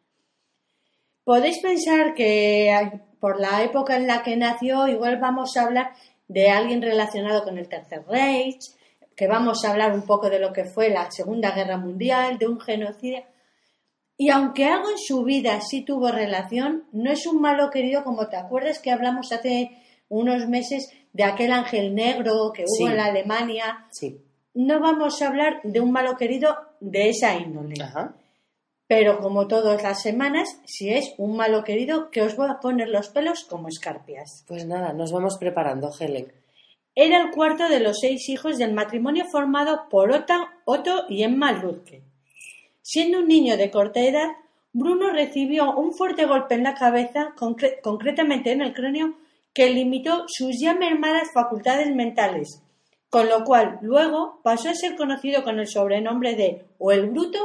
Podéis pensar que por la época en la que nació, igual vamos a hablar de alguien relacionado con el Tercer Reich, que vamos a hablar un poco de lo que fue la Segunda Guerra Mundial, de un genocidio. Y aunque algo en su vida sí tuvo relación, no es un malo querido como te acuerdas que hablamos hace unos meses de aquel ángel negro que hubo sí. en la Alemania. Sí. No vamos a hablar de un malo querido de esa índole. Ajá. Pero como todas las semanas, si es un malo querido, que os voy a poner los pelos como escarpias. Pues nada, nos vamos preparando, Helen. Era el cuarto de los seis hijos del matrimonio formado por Otto, Otto y Emma Lütke. Siendo un niño de corta edad, Bruno recibió un fuerte golpe en la cabeza, concre- concretamente en el cráneo, que limitó sus ya mermadas facultades mentales, con lo cual luego pasó a ser conocido con el sobrenombre de o el bruto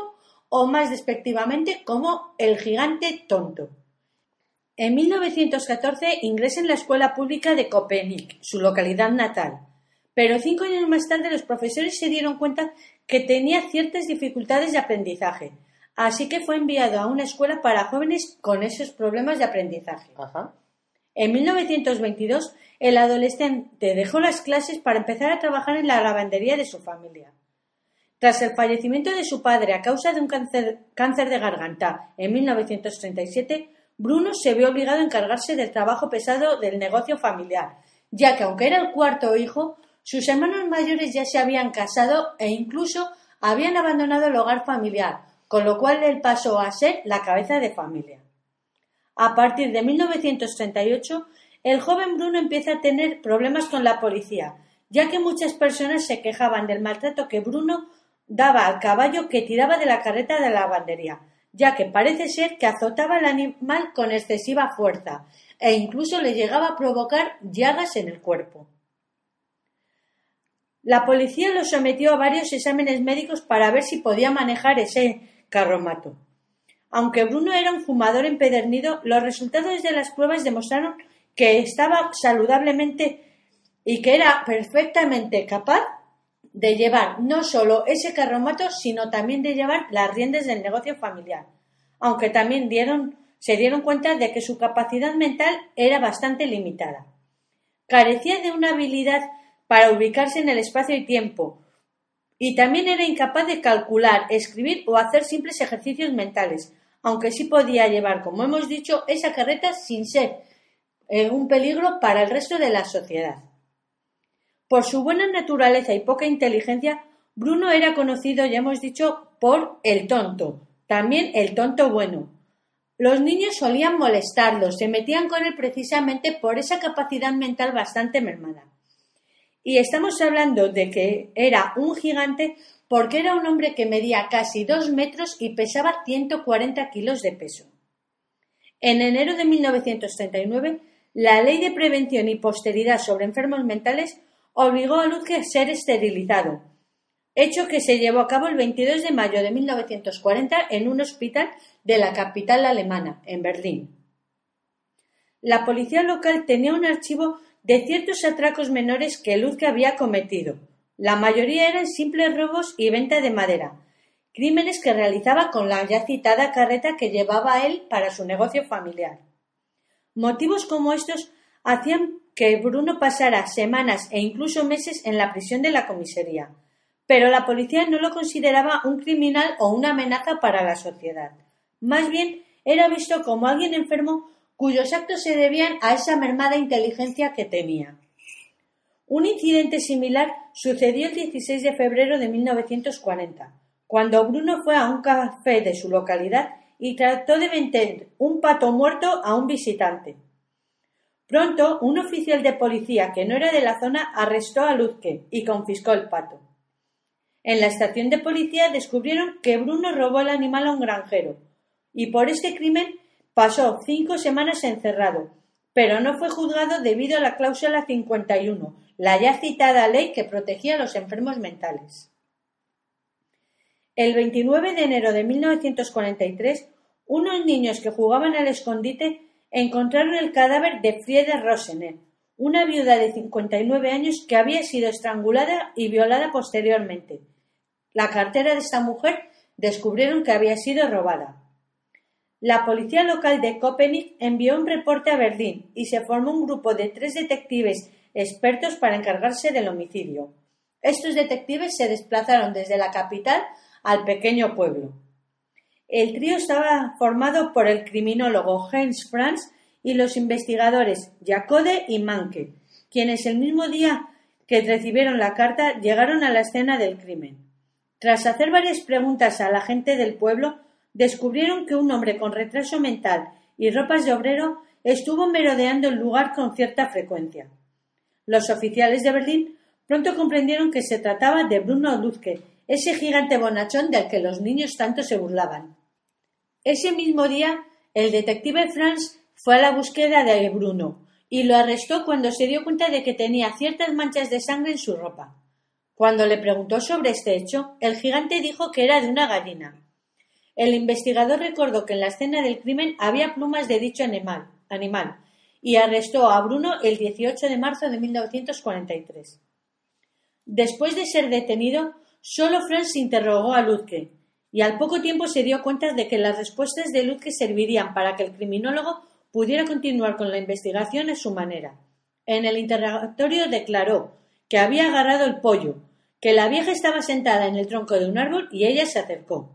o más despectivamente como el gigante tonto. En mil novecientos catorce ingresa en la escuela pública de Köpenick, su localidad natal, pero cinco años más tarde los profesores se dieron cuenta que tenía ciertas dificultades de aprendizaje, así que fue enviado a una escuela para jóvenes con esos problemas de aprendizaje. Ajá. En mil novecientos veintidós, el adolescente dejó las clases para empezar a trabajar en la lavandería de su familia. Tras el fallecimiento de su padre a causa de un cáncer, cáncer de garganta en mil novecientos treinta y siete, Bruno se vio obligado a encargarse del trabajo pesado del negocio familiar, ya que aunque era el cuarto hijo, sus hermanos mayores ya se habían casado e incluso habían abandonado el hogar familiar, con lo cual él pasó a ser la cabeza de familia. A partir de mil novecientos treinta y ocho, el joven Bruno empieza a tener problemas con la policía, ya que muchas personas se quejaban del maltrato que Bruno daba al caballo que tiraba de la carreta de la lavandería, ya que parece ser que azotaba al animal con excesiva fuerza e incluso le llegaba a provocar llagas en el cuerpo. La policía lo sometió a varios exámenes médicos para ver si podía manejar ese carromato. Aunque Bruno era un fumador empedernido, los resultados de las pruebas demostraron que estaba saludablemente y que era perfectamente capaz de llevar no solo ese carromato, sino también de llevar las riendas del negocio familiar, aunque también dieron, se dieron cuenta de que su capacidad mental era bastante limitada. Carecía de una habilidad para ubicarse en el espacio y tiempo, y también era incapaz de calcular, escribir o hacer simples ejercicios mentales, aunque sí podía llevar, como hemos dicho, esa carreta sin ser eh, un peligro para el resto de la sociedad. Por su buena naturaleza y poca inteligencia, Bruno era conocido, ya hemos dicho, por el tonto, también el tonto bueno. Los niños solían molestarlo, se metían con él precisamente por esa capacidad mental bastante mermada. Y estamos hablando de que era un gigante porque era un hombre que medía casi dos metros y pesaba ciento cuarenta kilos de peso. En enero de mil novecientos treinta y nueve, la Ley de Prevención y Posteridad sobre Enfermos Mentales obligó a Lütke a ser esterilizado, hecho que se llevó a cabo el veintidós de mayo de mil novecientos cuarenta en un hospital de la capital alemana, en Berlín. La policía local tenía un archivo de ciertos atracos menores que Lütke había cometido. La mayoría eran simples robos y venta de madera, crímenes que realizaba con la ya citada carreta que llevaba él para su negocio familiar. Motivos como estos hacían que Bruno pasara semanas e incluso meses en la prisión de la comisaría, pero la policía no lo consideraba un criminal o una amenaza para la sociedad. Más bien, era visto como alguien enfermo cuyos actos se debían a esa mermada inteligencia que tenía. Un incidente similar sucedió el dieciséis de febrero de mil novecientos cuarenta, cuando Bruno fue a un café de su localidad y trató de vender un pato muerto a un visitante. Pronto, un oficial de policía que no era de la zona arrestó a Lütke y confiscó el pato. En la estación de policía descubrieron que Bruno robó el animal a un granjero y por este crimen pasó cinco semanas encerrado, pero no fue juzgado debido a la cláusula cincuenta y uno, la ya citada ley que protegía a los enfermos mentales. El veintinueve de enero de mil novecientos cuarenta y tres, unos niños que jugaban al escondite encontraron el cadáver de Friede Rosener, una viuda de cincuenta y nueve años que había sido estrangulada y violada posteriormente. La cartera de esta mujer descubrieron que había sido robada. La policía local de Köpenick envió un reporte a Berlín y se formó un grupo de tres detectives expertos para encargarse del homicidio. Estos detectives se desplazaron desde la capital al pequeño pueblo. El trío estaba formado por el criminólogo Heinz Franz y los investigadores Jacode y Manke, quienes el mismo día que recibieron la carta llegaron a la escena del crimen. Tras hacer varias preguntas a la gente del pueblo, descubrieron que un hombre con retraso mental y ropas de obrero estuvo merodeando el lugar con cierta frecuencia. Los oficiales de Berlín pronto comprendieron que se trataba de Bruno Lütke, ese gigante bonachón del que los niños tanto se burlaban. Ese mismo día, el detective Franz fue a la búsqueda de Bruno y lo arrestó cuando se dio cuenta de que tenía ciertas manchas de sangre en su ropa. Cuando le preguntó sobre este hecho, el gigante dijo que era de una gallina. El investigador recordó que en la escena del crimen había plumas de dicho animal, animal y arrestó a Bruno el dieciocho de marzo de mil novecientos cuarenta y tres. Después de ser detenido, solo Franz interrogó a Lütke y al poco tiempo se dio cuenta de que las respuestas de Lütke servirían para que el criminólogo pudiera continuar con la investigación a su manera. En el interrogatorio declaró que había agarrado el pollo, que la vieja estaba sentada en el tronco de un árbol y ella se acercó.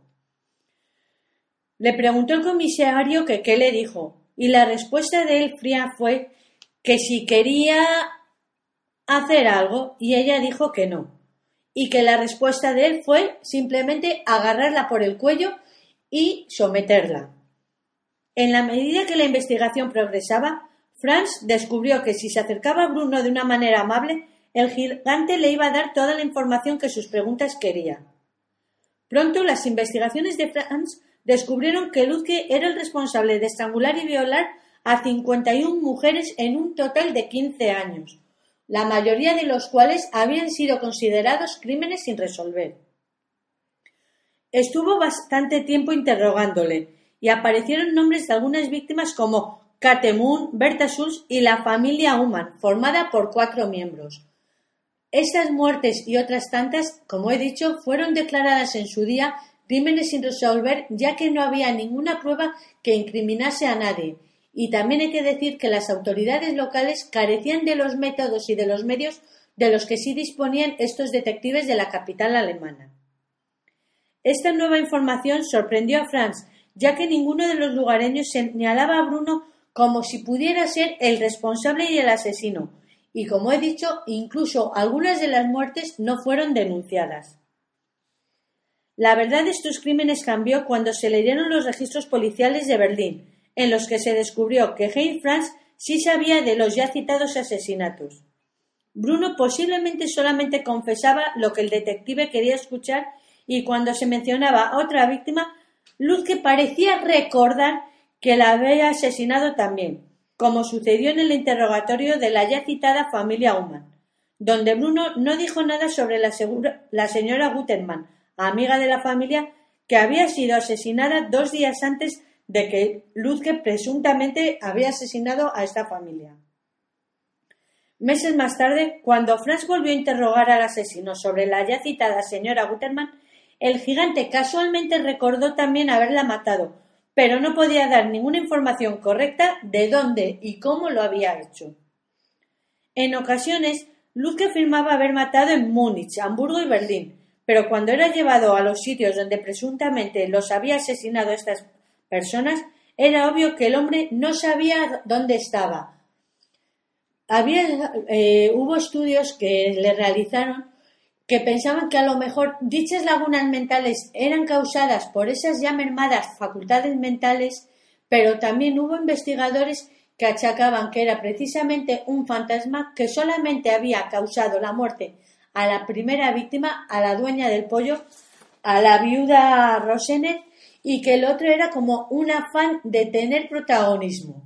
Le preguntó el comisario que qué le dijo, y la respuesta de él fría fue que si quería hacer algo, y ella dijo que no, y que la respuesta de él fue simplemente agarrarla por el cuello y someterla. En la medida que la investigación progresaba, Franz descubrió que si se acercaba a Bruno de una manera amable, el gigante le iba a dar toda la información que sus preguntas quería. Pronto las investigaciones de Franz descubrieron que Lütke era el responsable de estrangular y violar a cincuenta y una mujeres en un total de quince años, la mayoría de los cuales habían sido considerados crímenes sin resolver. Estuvo bastante tiempo interrogándole y aparecieron nombres de algunas víctimas como Kate Moon, Berta Schulz y la familia Ullmann, formada por cuatro miembros. Estas muertes y otras tantas, como he dicho, fueron declaradas en su día crímenes sin resolver, ya que no había ninguna prueba que incriminase a nadie. Y también hay que decir que las autoridades locales carecían de los métodos y de los medios de los que sí disponían estos detectives de la capital alemana. Esta nueva información sorprendió a Franz, ya que ninguno de los lugareños señalaba a Bruno como si pudiera ser el responsable y el asesino, y como he dicho, incluso algunas de las muertes no fueron denunciadas. La verdad de estos crímenes cambió cuando se leyeron los registros policiales de Berlín, en los que se descubrió que Heinz Franz sí sabía de los ya citados asesinatos. Bruno posiblemente solamente confesaba lo que el detective quería escuchar y cuando se mencionaba a otra víctima, Lütke parecía recordar que la había asesinado también, como sucedió en el interrogatorio de la ya citada familia Ullmann, donde Bruno no dijo nada sobre la, segura, la señora Gutermann, amiga de la familia, que había sido asesinada dos días antes de que Lütke presuntamente había asesinado a esta familia. Meses más tarde, cuando Franz volvió a interrogar al asesino sobre la ya citada señora Gutermann, el gigante casualmente recordó también haberla matado, pero no podía dar ninguna información correcta de dónde y cómo lo había hecho. En ocasiones, Lütke afirmaba haber matado en Múnich, Hamburgo y Berlín, pero cuando era llevado a los sitios donde presuntamente los había asesinado estas personas, era obvio que el hombre no sabía dónde estaba. Había, eh, hubo estudios que le realizaron que pensaban que a lo mejor dichas lagunas mentales eran causadas por esas ya mermadas facultades mentales, pero también hubo investigadores que achacaban que era precisamente un fantasma que solamente había causado la muerte a la primera víctima, a la dueña del pollo, a la viuda Rosener, y que el otro era como un afán de tener protagonismo.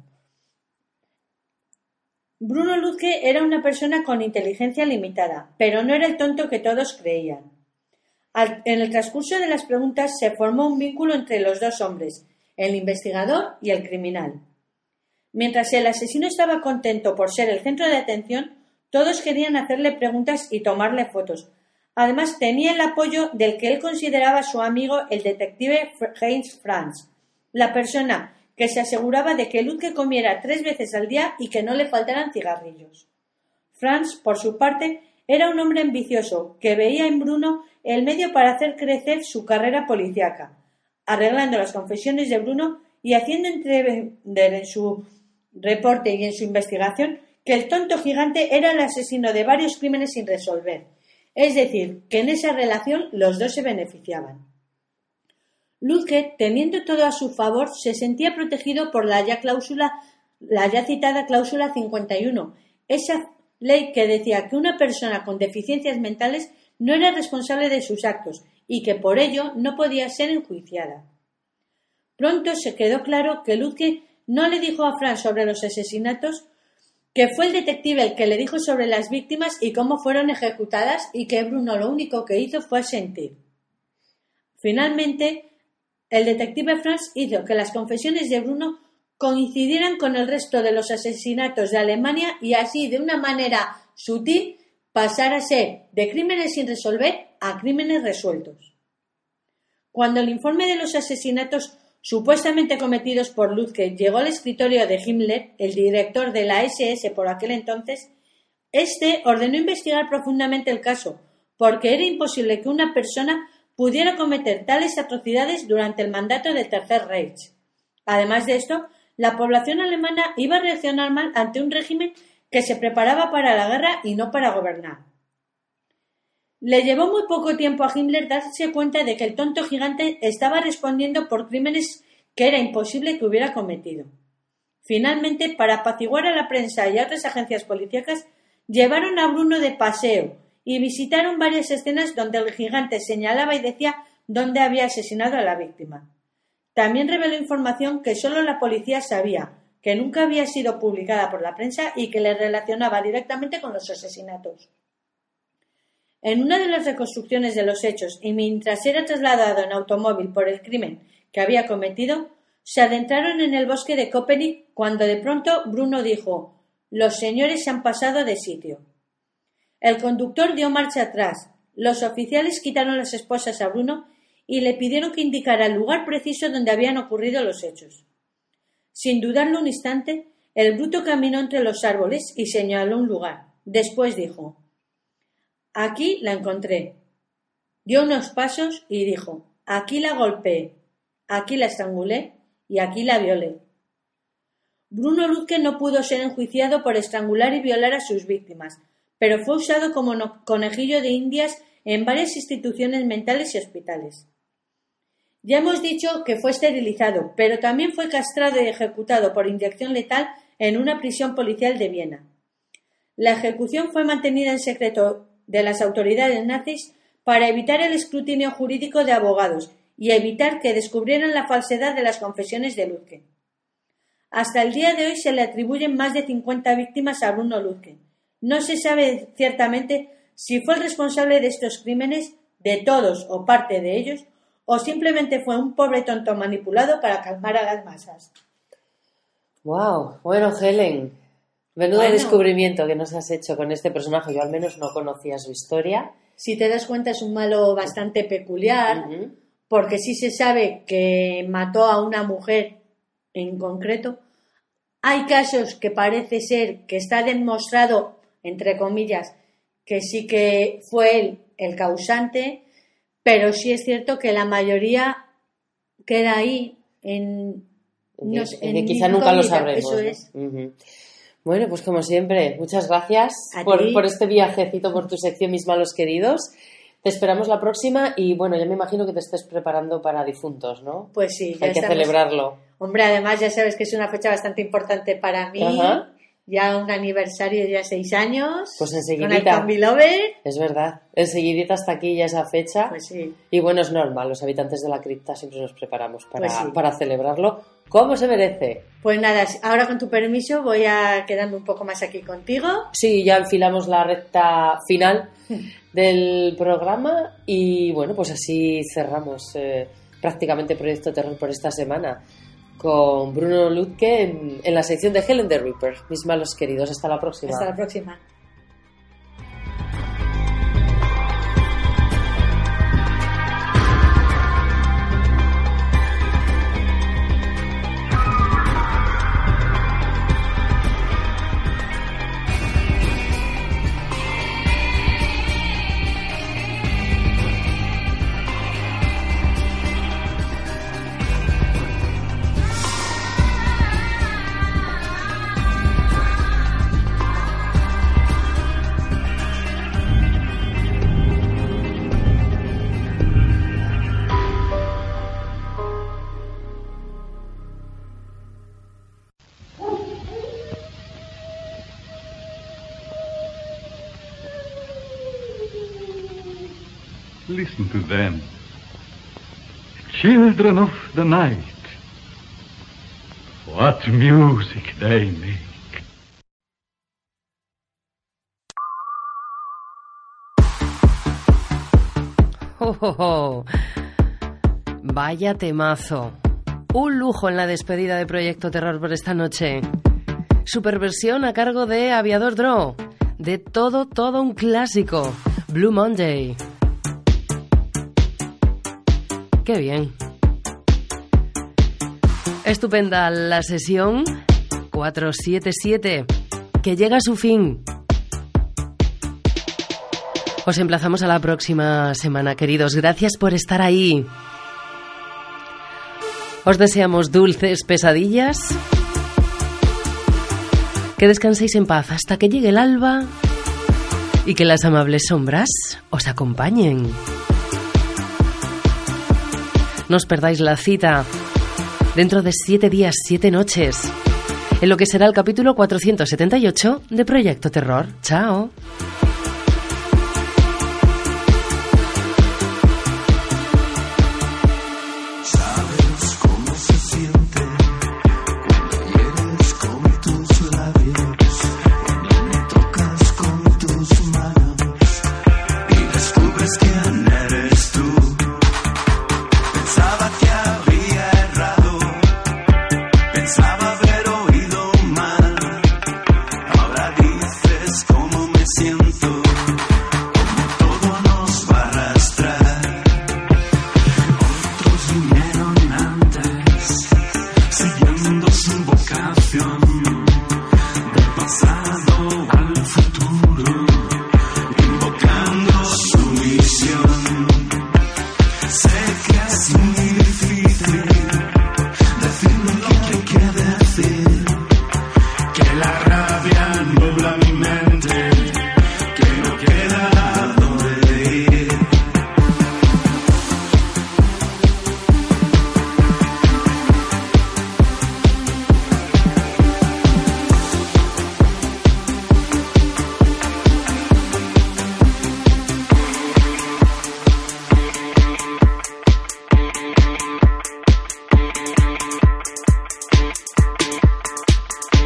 Bruno Lütke era una persona con inteligencia limitada, pero no era el tonto que todos creían. Al, en el transcurso de las preguntas se formó un vínculo entre los dos hombres, el investigador y el criminal. Mientras el asesino estaba contento por ser el centro de atención, todos querían hacerle preguntas y tomarle fotos. Además, tenía el apoyo del que él consideraba su amigo, el detective Heinz Franz, la persona que se aseguraba de que Lütke comiera tres veces al día y que no le faltaran cigarrillos. Franz, por su parte, era un hombre ambicioso que veía en Bruno el medio para hacer crecer su carrera policíaca, arreglando las confesiones de Bruno y haciendo entrever en su reporte y en su investigación que el tonto gigante era el asesino de varios crímenes sin resolver. Es decir, que en esa relación los dos se beneficiaban. Lütke, teniendo todo a su favor, se sentía protegido por la ya cláusula, la ya citada cláusula cincuenta y uno, esa ley que decía que una persona con deficiencias mentales no era responsable de sus actos y que por ello no podía ser enjuiciada. Pronto se quedó claro que Lütke no le dijo a Franz sobre los asesinatos, que fue el detective el que le dijo sobre las víctimas y cómo fueron ejecutadas y que Bruno lo único que hizo fue asentir. Finalmente, El detective Franz hizo que las confesiones de Bruno coincidieran con el resto de los asesinatos de Alemania y así, de una manera sutil, pasar a ser de crímenes sin resolver a crímenes resueltos. Cuando el informe de los asesinatos supuestamente cometidos por Lütke llegó al escritorio de Himmler, el director de la ese ese por aquel entonces, este ordenó investigar profundamente el caso, porque era imposible que una persona pudiera cometer tales atrocidades durante el mandato del Tercer Reich. Además de esto, la población alemana iba a reaccionar mal ante un régimen que se preparaba para la guerra y no para gobernar. Le llevó muy poco tiempo a Himmler darse cuenta de que el tonto gigante estaba respondiendo por crímenes que era imposible que hubiera cometido. Finalmente, para apaciguar a la prensa y a otras agencias policíacas, llevaron a Bruno de paseo y visitaron varias escenas donde el gigante señalaba y decía dónde había asesinado a la víctima. También reveló información que solo la policía sabía, que nunca había sido publicada por la prensa y que le relacionaba directamente con los asesinatos. En una de las reconstrucciones de los hechos y mientras era trasladado en automóvil por el crimen que había cometido, se adentraron en el bosque de Köpenick cuando de pronto Bruno dijo: «Los señores se han pasado de sitio». El conductor dio marcha atrás. Los oficiales quitaron las esposas a Bruno y le pidieron que indicara el lugar preciso donde habían ocurrido los hechos. Sin dudarlo un instante, el bruto caminó entre los árboles y señaló un lugar. Después dijo: «Aquí la encontré». Dio unos pasos y dijo: «Aquí la golpeé, aquí la estrangulé y aquí la violé». Bruno Lütke no pudo ser enjuiciado por estrangular y violar a sus víctimas, pero fue usado como conejillo de indias en varias instituciones mentales y hospitales. Ya hemos dicho que fue esterilizado, pero también fue castrado y ejecutado por inyección letal en una prisión policial de Viena. La ejecución fue mantenida en secreto de las autoridades nazis para evitar el escrutinio jurídico de abogados y evitar que descubrieran la falsedad de las confesiones de Lütke. Hasta el día de hoy se le atribuyen más de cincuenta víctimas a Bruno Lütke. No se sabe ciertamente si fue el responsable de estos crímenes, de todos o parte de ellos, o simplemente fue un pobre tonto manipulado para calmar a las masas. Wow, bueno, Helen, menudo Bueno. descubrimiento que nos has hecho con este personaje. Yo al menos no conocía su historia. Si te das cuenta, es un malo bastante peculiar, Uh-huh. porque sí se sabe que mató a una mujer en concreto. Hay casos que parece ser que está demostrado, entre comillas, que sí que fue él el causante, pero sí es cierto que la mayoría queda ahí en... Que, no sé, que en quizá nunca lo incógnita, sabremos. eso ¿no? es. Uh-huh. Bueno, pues como siempre, muchas gracias A por, ti. por este viajecito por tu sección Mis Malos Queridos. Te esperamos la próxima y bueno, ya me imagino que te estés preparando para difuntos, ¿no? Pues sí, ya Hay que estamos. celebrarlo. Hombre, además ya sabes que es una fecha bastante importante para mí. Ajá. Ya un aniversario, ya seis años. Pues Con el enseguidita. Combi Lover. Es verdad. Enseguidita hasta aquí ya esa fecha. Pues sí. Y bueno, es normal, los habitantes de la cripta siempre nos preparamos para, Pues sí. para celebrarlo como se merece. Pues nada, ahora con tu permiso voy a quedarme un poco más aquí contigo. Sí, ya enfilamos la recta final del programa y bueno, pues así cerramos eh, prácticamente Proyecto Terror por esta semana con Bruno Lütke en, en la sección de Helen the Reaper. Mis malos queridos, hasta la próxima. Hasta la próxima. Listen to them. Children of the night. What music they make. Oh, oh, oh. Vaya temazo. Un lujo en la despedida de Proyecto Terror por esta noche. Superversión a cargo de Aviador Draw. De todo, todo un clásico. Blue Monday. Qué bien. Estupenda la sesión cuatrocientos setenta y siete, que llega a su fin. Os emplazamos a la próxima semana, queridos. Gracias por estar ahí. Os deseamos dulces pesadillas. Que descanséis en paz hasta que llegue el alba y que las amables sombras os acompañen. No os perdáis la cita dentro de siete días, siete noches, en lo que será el capítulo cuatrocientos setenta y ocho de Proyecto Terror. ¡Chao!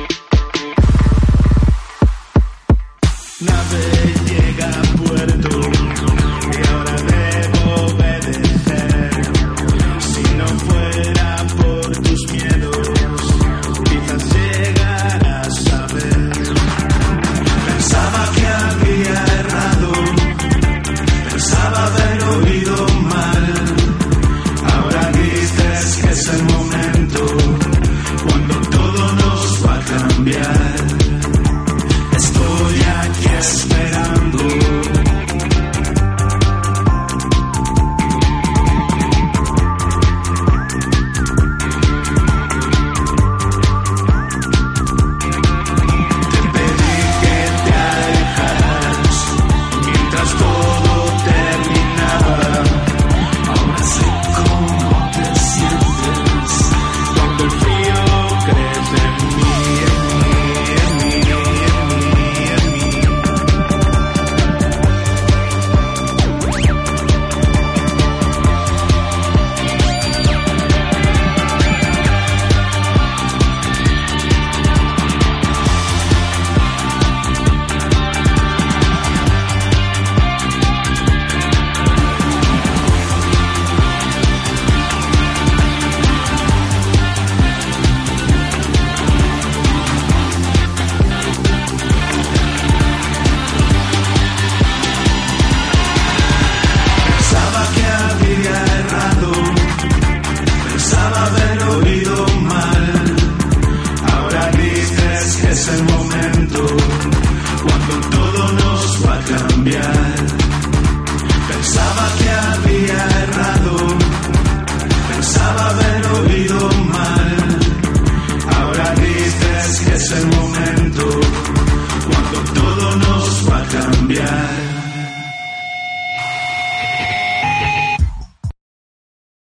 Nave llega a puerto.